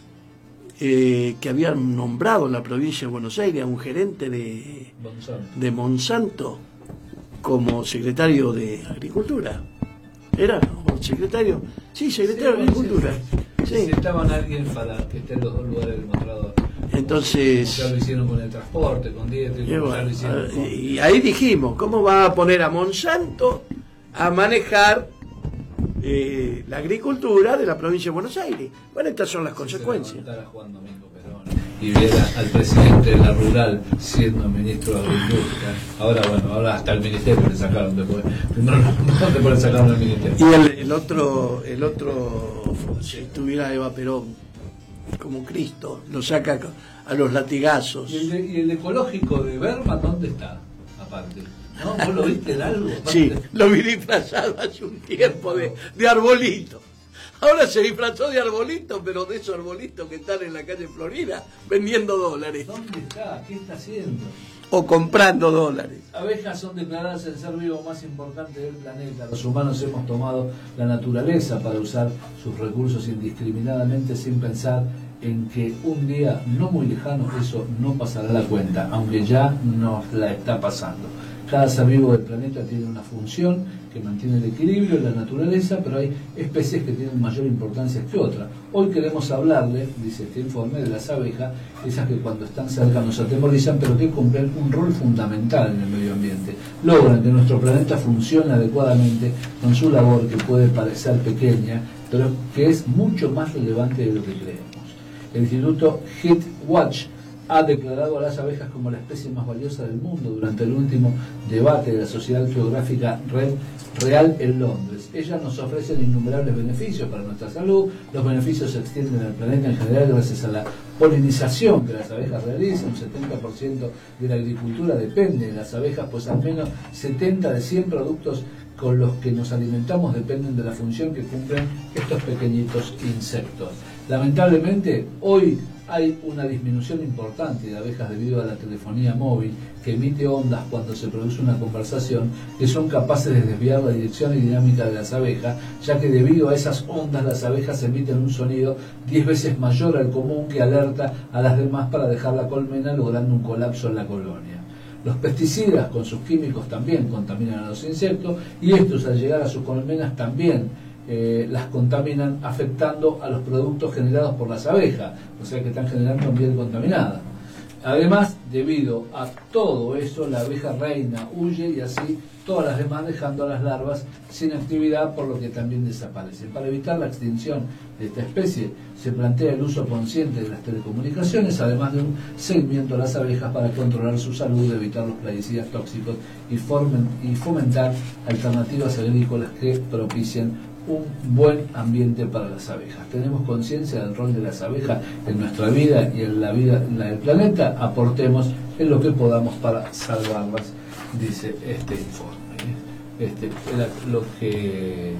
eh, que habían nombrado en la provincia de Buenos Aires a un gerente de Monsanto. de Monsanto como secretario de Agricultura. ¿Era? ¿O secretario? Sí, secretario sí, de Agricultura. Sí. Sí. Necesitaban a alguien para que esté en los dos lugares del mostrador. Entonces... Ya lo hicieron con el transporte, con dieta, y, bueno, con... y ahí dijimos, ¿cómo va a poner a Monsanto a manejar Eh, la agricultura de la provincia de Buenos Aires? Bueno, estas son las consecuencias. Y viera al presidente de la rural siendo ministro de Agricultura. Ahora, bueno, ahora hasta el ministerio le sacaron después. No, no, no te pueden sacar del ministerio. Y el, el otro, el otro, si estuviera Eva Perón como Cristo, lo saca a los latigazos. ¿Y el, de, y el ecológico de Berman dónde está? Aparte. ¿No? ¿Vos lo viste el algo? Sí, lo vi disfrazado hace un tiempo de, de arbolito. Ahora se disfrazó de arbolito, pero de esos arbolitos que están en la calle Florida vendiendo dólares. ¿Dónde está? ¿Qué está haciendo? O comprando dólares. Abejas son declaradas el ser vivo más importante del planeta. Los humanos hemos tomado la naturaleza para usar sus recursos indiscriminadamente sin pensar en que un día no muy lejano eso no pasará la cuenta, aunque ya nos la está pasando. Cada ser vivo del planeta tiene una función que mantiene el equilibrio en la naturaleza, pero hay especies que tienen mayor importancia que otras. Hoy queremos hablarle, dice este informe, de las abejas, esas que cuando están cerca nos atemorizan, pero que cumplen un rol fundamental en el medio ambiente. Logran que nuestro planeta funcione adecuadamente con su labor, que puede parecer pequeña, pero que es mucho más relevante de lo que creemos. El Instituto Heat Watch ha declarado a las abejas como la especie más valiosa del mundo durante el último debate de la Sociedad Geográfica Real en Londres. Ellas nos ofrecen innumerables beneficios para nuestra salud. Los beneficios se extienden al planeta en general gracias a la polinización que las abejas realizan. Un setenta por ciento de la agricultura depende de las abejas, pues al menos setenta de cien productos con los que nos alimentamos dependen de la función que cumplen estos pequeñitos insectos. Lamentablemente, hoy hay una disminución importante de abejas debido a la telefonía móvil que emite ondas cuando se produce una conversación que son capaces de desviar la dirección y dinámica de las abejas, ya que debido a esas ondas las abejas emiten un sonido diez veces mayor al común que alerta a las demás para dejar la colmena, logrando un colapso en la colonia. Los pesticidas con sus químicos también contaminan a los insectos y estos al llegar a sus colmenas también Eh, las contaminan, afectando a los productos generados por las abejas, o sea que están generando miel contaminada. Además, debido a todo eso, la abeja reina huye y así todas las demás dejando a las larvas sin actividad, por lo que también desaparecen. Para evitar la extinción de esta especie, se plantea el uso consciente de las telecomunicaciones, además de un seguimiento a las abejas para controlar su salud, evitar los plaguicidas tóxicos y, formen, y fomentar alternativas agrícolas que propicien un buen ambiente para las abejas. Tenemos conciencia del rol de las abejas en nuestra vida y en la vida en la del planeta. Aportemos en lo que podamos para salvarlas, dice este informe. Este era lo que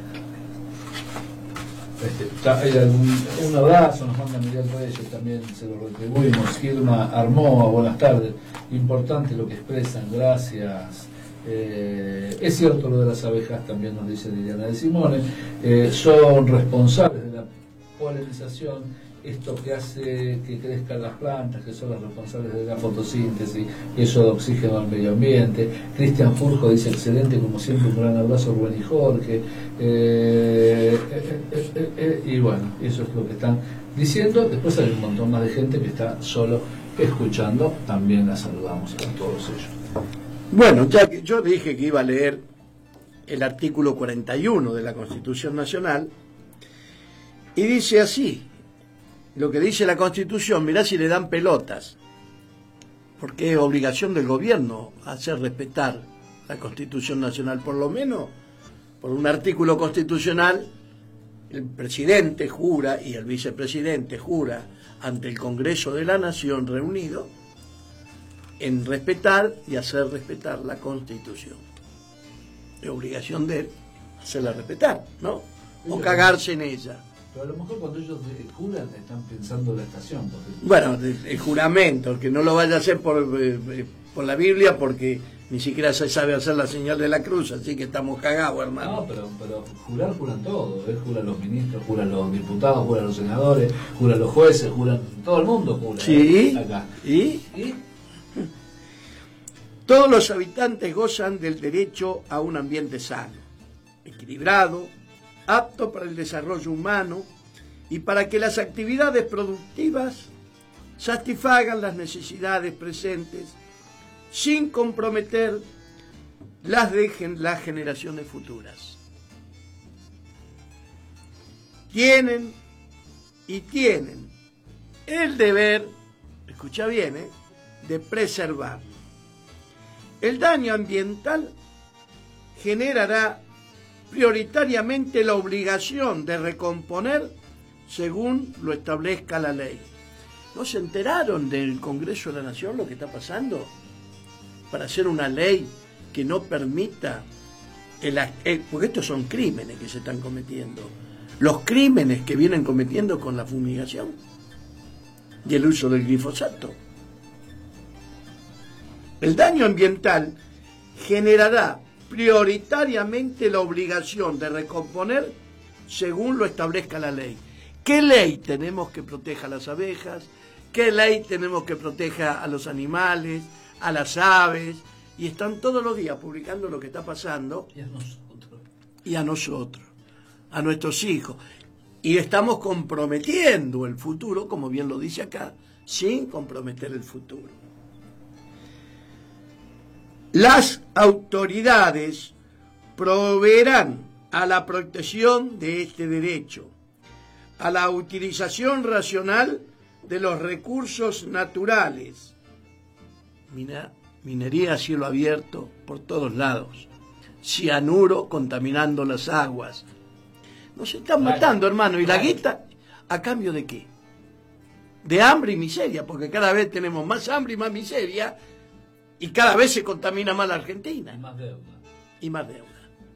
este, está, hay algún, un abrazo nos manda Miguel Reyes, también se lo retribuimos. Gilma Armoa, buenas tardes. Importante lo que expresan, gracias. Eh, es cierto lo de las abejas, también nos dice Liliana de Simone, eh, son responsables de la polinización, esto que hace que crezcan las plantas, que son las responsables de la fotosíntesis, eso de oxígeno al medio ambiente. Cristian Furjo dice excelente, como siempre, un gran abrazo Rubén y Jorge, eh, eh, eh, eh, eh, y bueno, eso es lo que están diciendo. Después hay un montón más de gente que está solo escuchando, también la saludamos a todos ellos. Bueno, ya que yo dije que iba a leer el artículo cuarenta y uno de la Constitución Nacional, y dice así, lo que dice la Constitución, mirá si le dan pelotas, porque es obligación del gobierno hacer respetar la Constitución Nacional, por lo menos por un artículo constitucional, el presidente jura y el vicepresidente jura ante el Congreso de la Nación reunido en respetar y hacer respetar la Constitución. Es obligación de él hacerla respetar, ¿no? O cagarse en ella. Pero a lo mejor cuando ellos juran están pensando en la estación. Porque... Bueno, el juramento, que no lo vaya a hacer por, eh, por la Biblia, porque ni siquiera se sabe hacer la señal de la cruz, así que estamos cagados, hermano. No, pero, pero jurar juran todo, ¿eh? Juran los ministros, juran los diputados, juran los senadores, juran los jueces, juran, todo el mundo jura. Sí, ¿eh? Acá. ¿Y? ¿Y? Todos los habitantes gozan del derecho a un ambiente sano, equilibrado, apto para el desarrollo humano y para que las actividades productivas satisfagan las necesidades presentes sin comprometer las de las generaciones futuras. Tienen y tienen el deber, escucha bien, ¿eh? de preservar. El daño ambiental generará prioritariamente la obligación de recomponer según lo establezca la ley. ¿No se enteraron del Congreso de la Nación lo que está pasando? Para hacer una ley que no permita, el, el, porque estos son crímenes que se están cometiendo, los crímenes que vienen cometiendo con la fumigación y el uso del glifosato. El daño ambiental generará prioritariamente la obligación de recomponer según lo establezca la ley. ¿Qué ley tenemos que proteja a las abejas? ¿Qué ley tenemos que proteja a los animales, a las aves? Y están todos los días publicando lo que está pasando. Y a nosotros. Y a nosotros, a nuestros hijos. Y estamos comprometiendo el futuro, como bien lo dice acá, sin comprometer el futuro. Las autoridades proveerán a la protección de este derecho, a la utilización racional de los recursos naturales. Mina, minería a cielo abierto por todos lados, cianuro contaminando las aguas. Nos están matando, hermano, y la guita, ¿a cambio de qué? De hambre y miseria, porque cada vez tenemos más hambre y más miseria, y cada vez se contamina más la Argentina. Y más deuda. Y más deuda.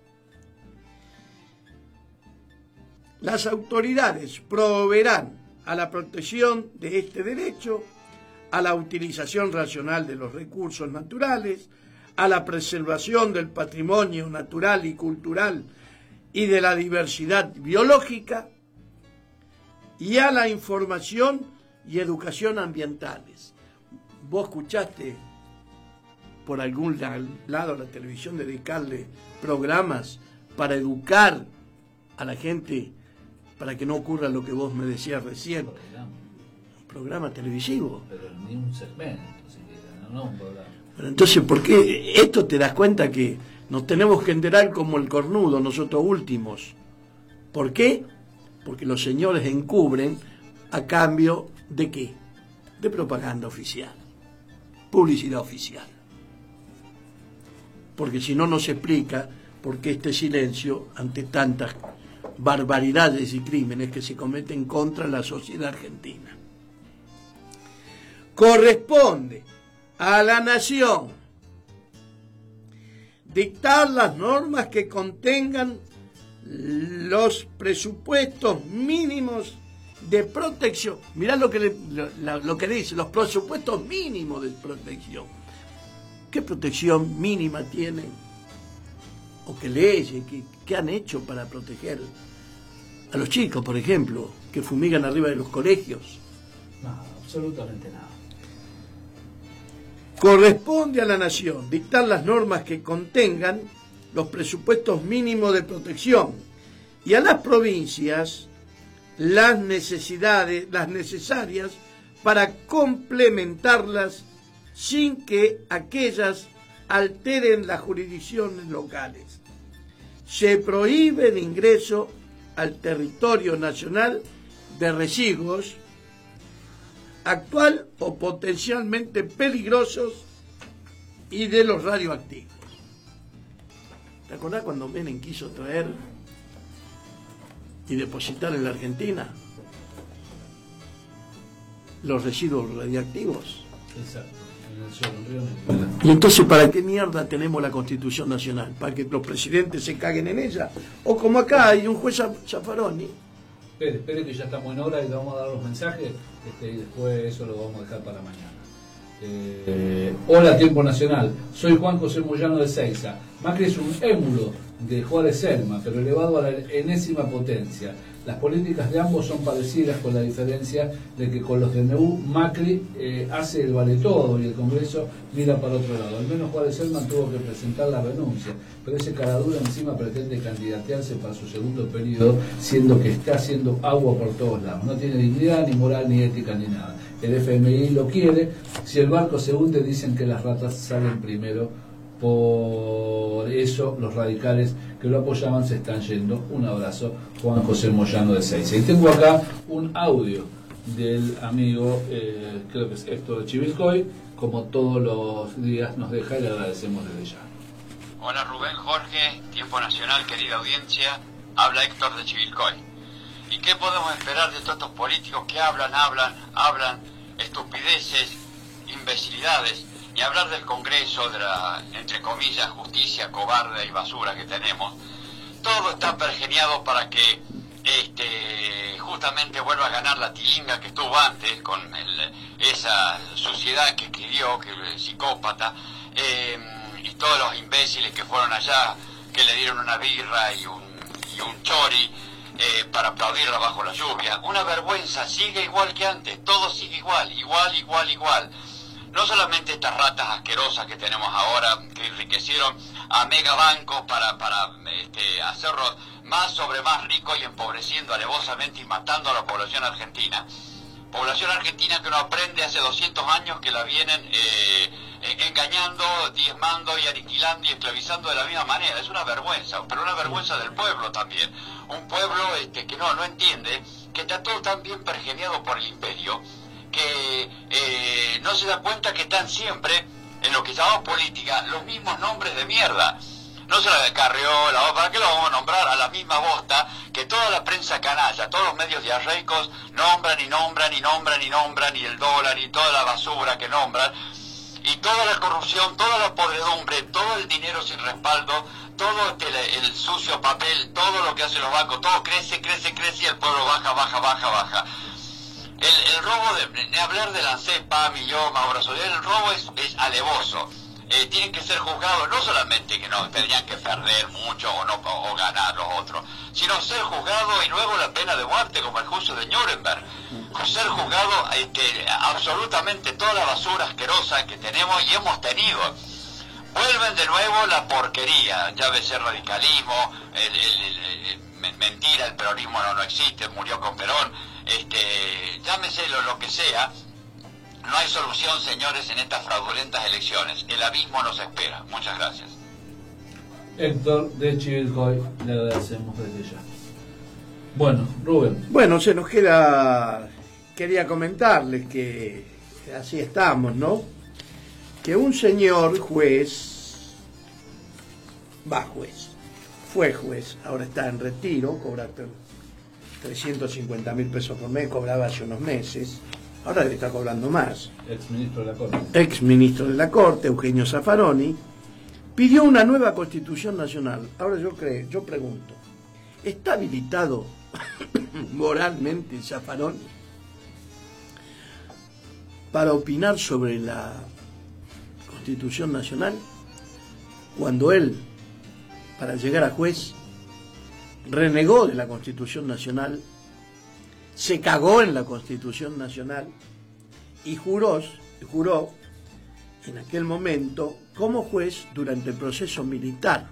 Las autoridades proveerán a la protección de este derecho, a la utilización racional de los recursos naturales, a la preservación del patrimonio natural y cultural y de la diversidad biológica, y a la información y educación ambientales. ¿Vos escuchaste por algún lado la televisión dedicarle programas para educar a la gente para que no ocurra lo que vos me decías recién? programa televisivo. Pero ni un segmento, siquiera, no, no un programa. Bueno, entonces, ¿por qué esto te das cuenta que nos tenemos que enterar como el cornudo nosotros últimos? ¿Por qué? Porque los señores encubren a cambio de qué? De propaganda oficial, publicidad oficial. Porque si no, no se explica por qué este silencio ante tantas barbaridades y crímenes que se cometen contra la sociedad argentina. Corresponde a la nación dictar las normas que contengan los presupuestos mínimos de protección. Mirá lo que, le, lo, lo que dice, los presupuestos mínimos de protección. ¿Qué protección mínima tienen? ¿O qué leyes? ¿Qué, qué han hecho para proteger a los chicos, por ejemplo, que fumigan arriba de los colegios? Nada, absolutamente nada. Corresponde a la nación dictar las normas que contengan los presupuestos mínimos de protección y a las provincias las necesidades, las necesarias para complementarlas sin que aquellas alteren las jurisdicciones locales. Se prohíbe el ingreso al territorio nacional de residuos actual o potencialmente peligrosos y de los radioactivos. ¿Te acordás cuando Menem quiso traer y depositar en la Argentina los residuos radioactivos? Exacto. En el suelo, en Río Negro. Y entonces, ¿para qué mierda tenemos la Constitución Nacional? ¿Para que los presidentes se caguen en ella? O como acá hay un juez Zaffaroni. Espere, espere que ya estamos en hora y le vamos a dar los mensajes este, y después eso lo vamos a dejar para mañana. Eh, hola Tiempo Nacional, soy Juan José Moyano de Seiza. Macri es un émulo de Juárez Selma, pero elevado a la enésima potencia. Las políticas de ambos son parecidas, con la diferencia de que con los D N U Macri eh, hace el vale todo y el Congreso mira para otro lado. Al menos Juárez Selma tuvo que presentar la renuncia, pero ese caradura encima pretende candidatearse para su segundo periodo, siendo que está haciendo agua por todos lados. No tiene dignidad, ni moral, ni ética, ni nada. El F M I lo quiere. Si el barco se hunde, dicen que las ratas salen primero. Por eso los radicales que lo apoyaban se están yendo. Un abrazo, Juan José Moyano de Seiza. Y tengo acá un audio del amigo, eh, creo que es Héctor de Chivilcoy, como todos los días nos deja y le agradecemos desde ya. Hola Rubén, Jorge, Tiempo Nacional, querida audiencia, habla Héctor de Chivilcoy. ¿Y qué podemos esperar de todos estos políticos que hablan, hablan, hablan estupideces, imbecilidades? Ni hablar del Congreso, de la, entre comillas, justicia cobarde y basura que tenemos. Todo está pergeniado para que este, justamente vuelva a ganar la tilinga que estuvo antes, con el, esa suciedad que escribió, que el psicópata, eh, y todos los imbéciles que fueron allá, que le dieron una birra y un, y un chori eh, para aplaudirla bajo la lluvia. Una vergüenza, sigue igual que antes, todo sigue igual, igual, igual, igual. No solamente estas ratas asquerosas que tenemos ahora, que enriquecieron a megabancos para, para este, hacerlos más sobre más ricos y empobreciendo alevosamente y matando a la población argentina. Población argentina que no aprende hace doscientos años, que la vienen eh, engañando, diezmando y aniquilando y esclavizando de la misma manera. Es una vergüenza, pero una vergüenza del pueblo también. Un pueblo este, que no, no entiende, que está todo tan bien pergeneado por el imperio, que eh, no se da cuenta que están siempre, en lo que llamamos política, los mismos nombres de mierda. No se la de Carriola, ¿para qué lo vamos a nombrar? A la misma bosta que toda la prensa canalla, todos los medios diarreicos nombran y nombran y nombran y nombran, y el dólar y toda la basura que nombran, y toda la corrupción, toda la podredumbre, todo el dinero sin respaldo, todo este, el, el sucio papel, todo lo que hacen los bancos, todo crece, crece, crece y el pueblo baja, baja, baja, baja. El, el robo, de, de hablar de la ANSEPA, Millón, Mauro Soler, el robo es, es alevoso. Eh, tienen que ser juzgados, no solamente que no tendrían que perder mucho o no o, o ganar los otros, sino ser juzgados y luego la pena de muerte, como el juicio de Nuremberg. Ser juzgado este, absolutamente toda la basura asquerosa que tenemos y hemos tenido. Vuelven de nuevo la porquería, ya ve ser radicalismo, el, el, el, el, mentira, el peronismo no, no existe, murió con Perón. este, llámeselo lo que sea, no hay solución, señores, en estas fraudulentas elecciones. El abismo nos espera. Muchas gracias. Héctor de Chivilcoy, le agradecemos desde ya. Bueno, Rubén. Bueno, se nos queda, quería comentarles que así estamos, ¿no? Que un señor juez, va juez, fue juez, ahora está en retiro, cobra trescientos cincuenta mil pesos por mes, cobraba hace unos meses, ahora le está cobrando más. Ex ministro de la Corte. Ex ministro de la Corte, Eugenio Zaffaroni, pidió una nueva Constitución Nacional. Ahora yo creo, yo pregunto, ¿está habilitado moralmente Zaffaroni para opinar sobre la Constitución Nacional cuando él, para llegar a juez, renegó de la Constitución Nacional, se cagó en la Constitución Nacional y juró, juró en aquel momento como juez durante el proceso militar?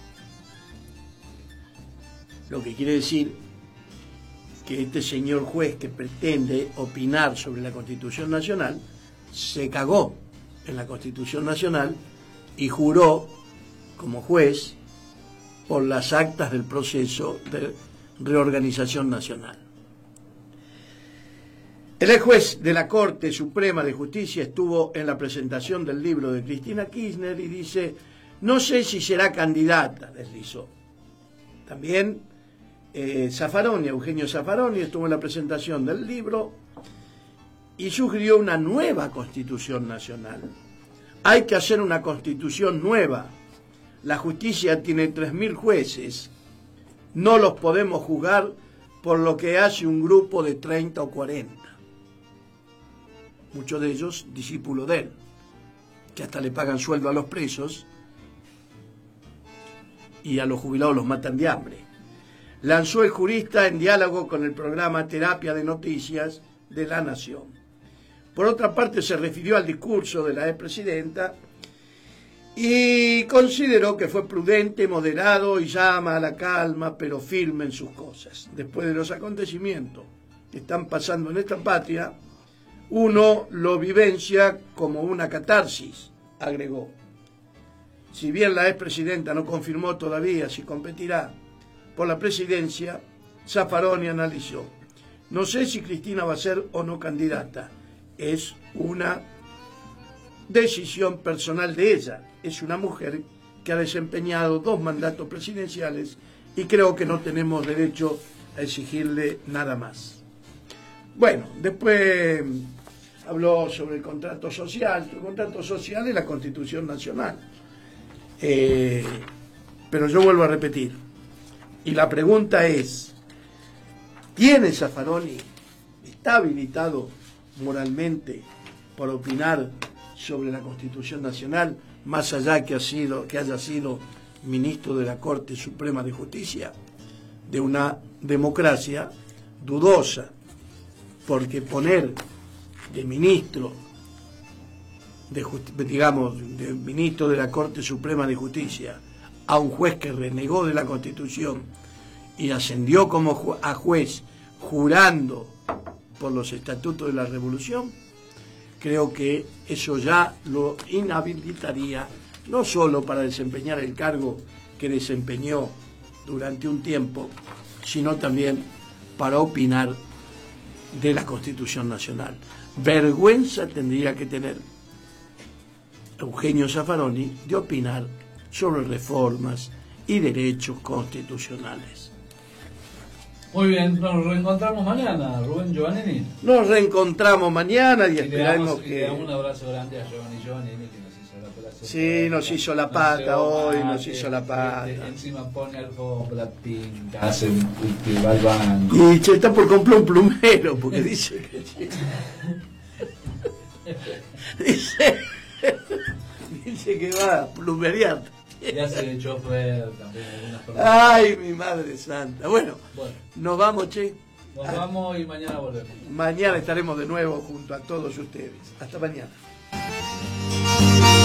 Lo que quiere decir que este señor juez que pretende opinar sobre la Constitución Nacional se cagó en la Constitución Nacional y juró como juez por las actas del proceso de reorganización nacional. El ex juez de la Corte Suprema de Justicia estuvo en la presentación del libro de Cristina Kirchner y dice: no sé si será candidata, deslizó. También eh, Zaffaroni, Eugenio Zaffaroni, estuvo en la presentación del libro y sugirió una nueva Constitución Nacional. Hay que hacer una Constitución nueva. La justicia tiene tres mil jueces. No los podemos juzgar por lo que hace un grupo de treinta o cuarenta. Muchos de ellos discípulos de él, que hasta le pagan sueldo a los presos y a los jubilados los matan de hambre. Lanzó el jurista en diálogo con el programa Terapia de Noticias de La Nación. Por otra parte, se refirió al discurso de la expresidenta y consideró que fue prudente, moderado y llama a la calma, pero firme en sus cosas. Después de los acontecimientos que están pasando en esta patria, uno lo vivencia como una catarsis, agregó. Si bien la expresidenta no confirmó todavía si competirá por la presidencia, Zaffaroni analizó: no sé si Cristina va a ser o no candidata, es una decisión personal de ella. Es una mujer que ha desempeñado dos mandatos presidenciales y creo que no tenemos derecho a exigirle nada más. Bueno, después habló sobre el contrato social. El contrato social es la Constitución Nacional. Eh, pero yo vuelvo a repetir. Y la pregunta es, ¿tiene Zaffaroni, está habilitado moralmente para opinar sobre la Constitución Nacional, más allá que, ha sido, que haya sido ministro de la Corte Suprema de Justicia, de una democracia dudosa? Porque poner de ministro, de digamos, de ministro de la Corte Suprema de Justicia a un juez que renegó de la Constitución y ascendió como ju a juez jurando por los estatutos de la Revolución, creo que eso ya lo inhabilitaría no solo para desempeñar el cargo que desempeñó durante un tiempo, sino también para opinar de la Constitución Nacional. Vergüenza tendría que tener Eugenio Zaffaroni de opinar sobre reformas y derechos constitucionales. Muy bien, nos reencontramos mañana, Rubén Giovannini. Nos reencontramos mañana y, y esperemos le damos, que... le damos un abrazo grande a Giovanni Giovannini, que nos hizo la operación. Sí, nos hizo la pata hoy, nos hizo la pata. Este, encima pone alfombra, pinta, hace que va al banco. Y che, está por comprar un plumero, porque dice que... dice, dice que va a plumerear. Y hace de chofer también algunas personas. Ay, mi madre santa. Bueno, bueno, nos vamos, che. Nos vamos y mañana volvemos. Mañana estaremos de nuevo junto a todos ustedes. Hasta mañana.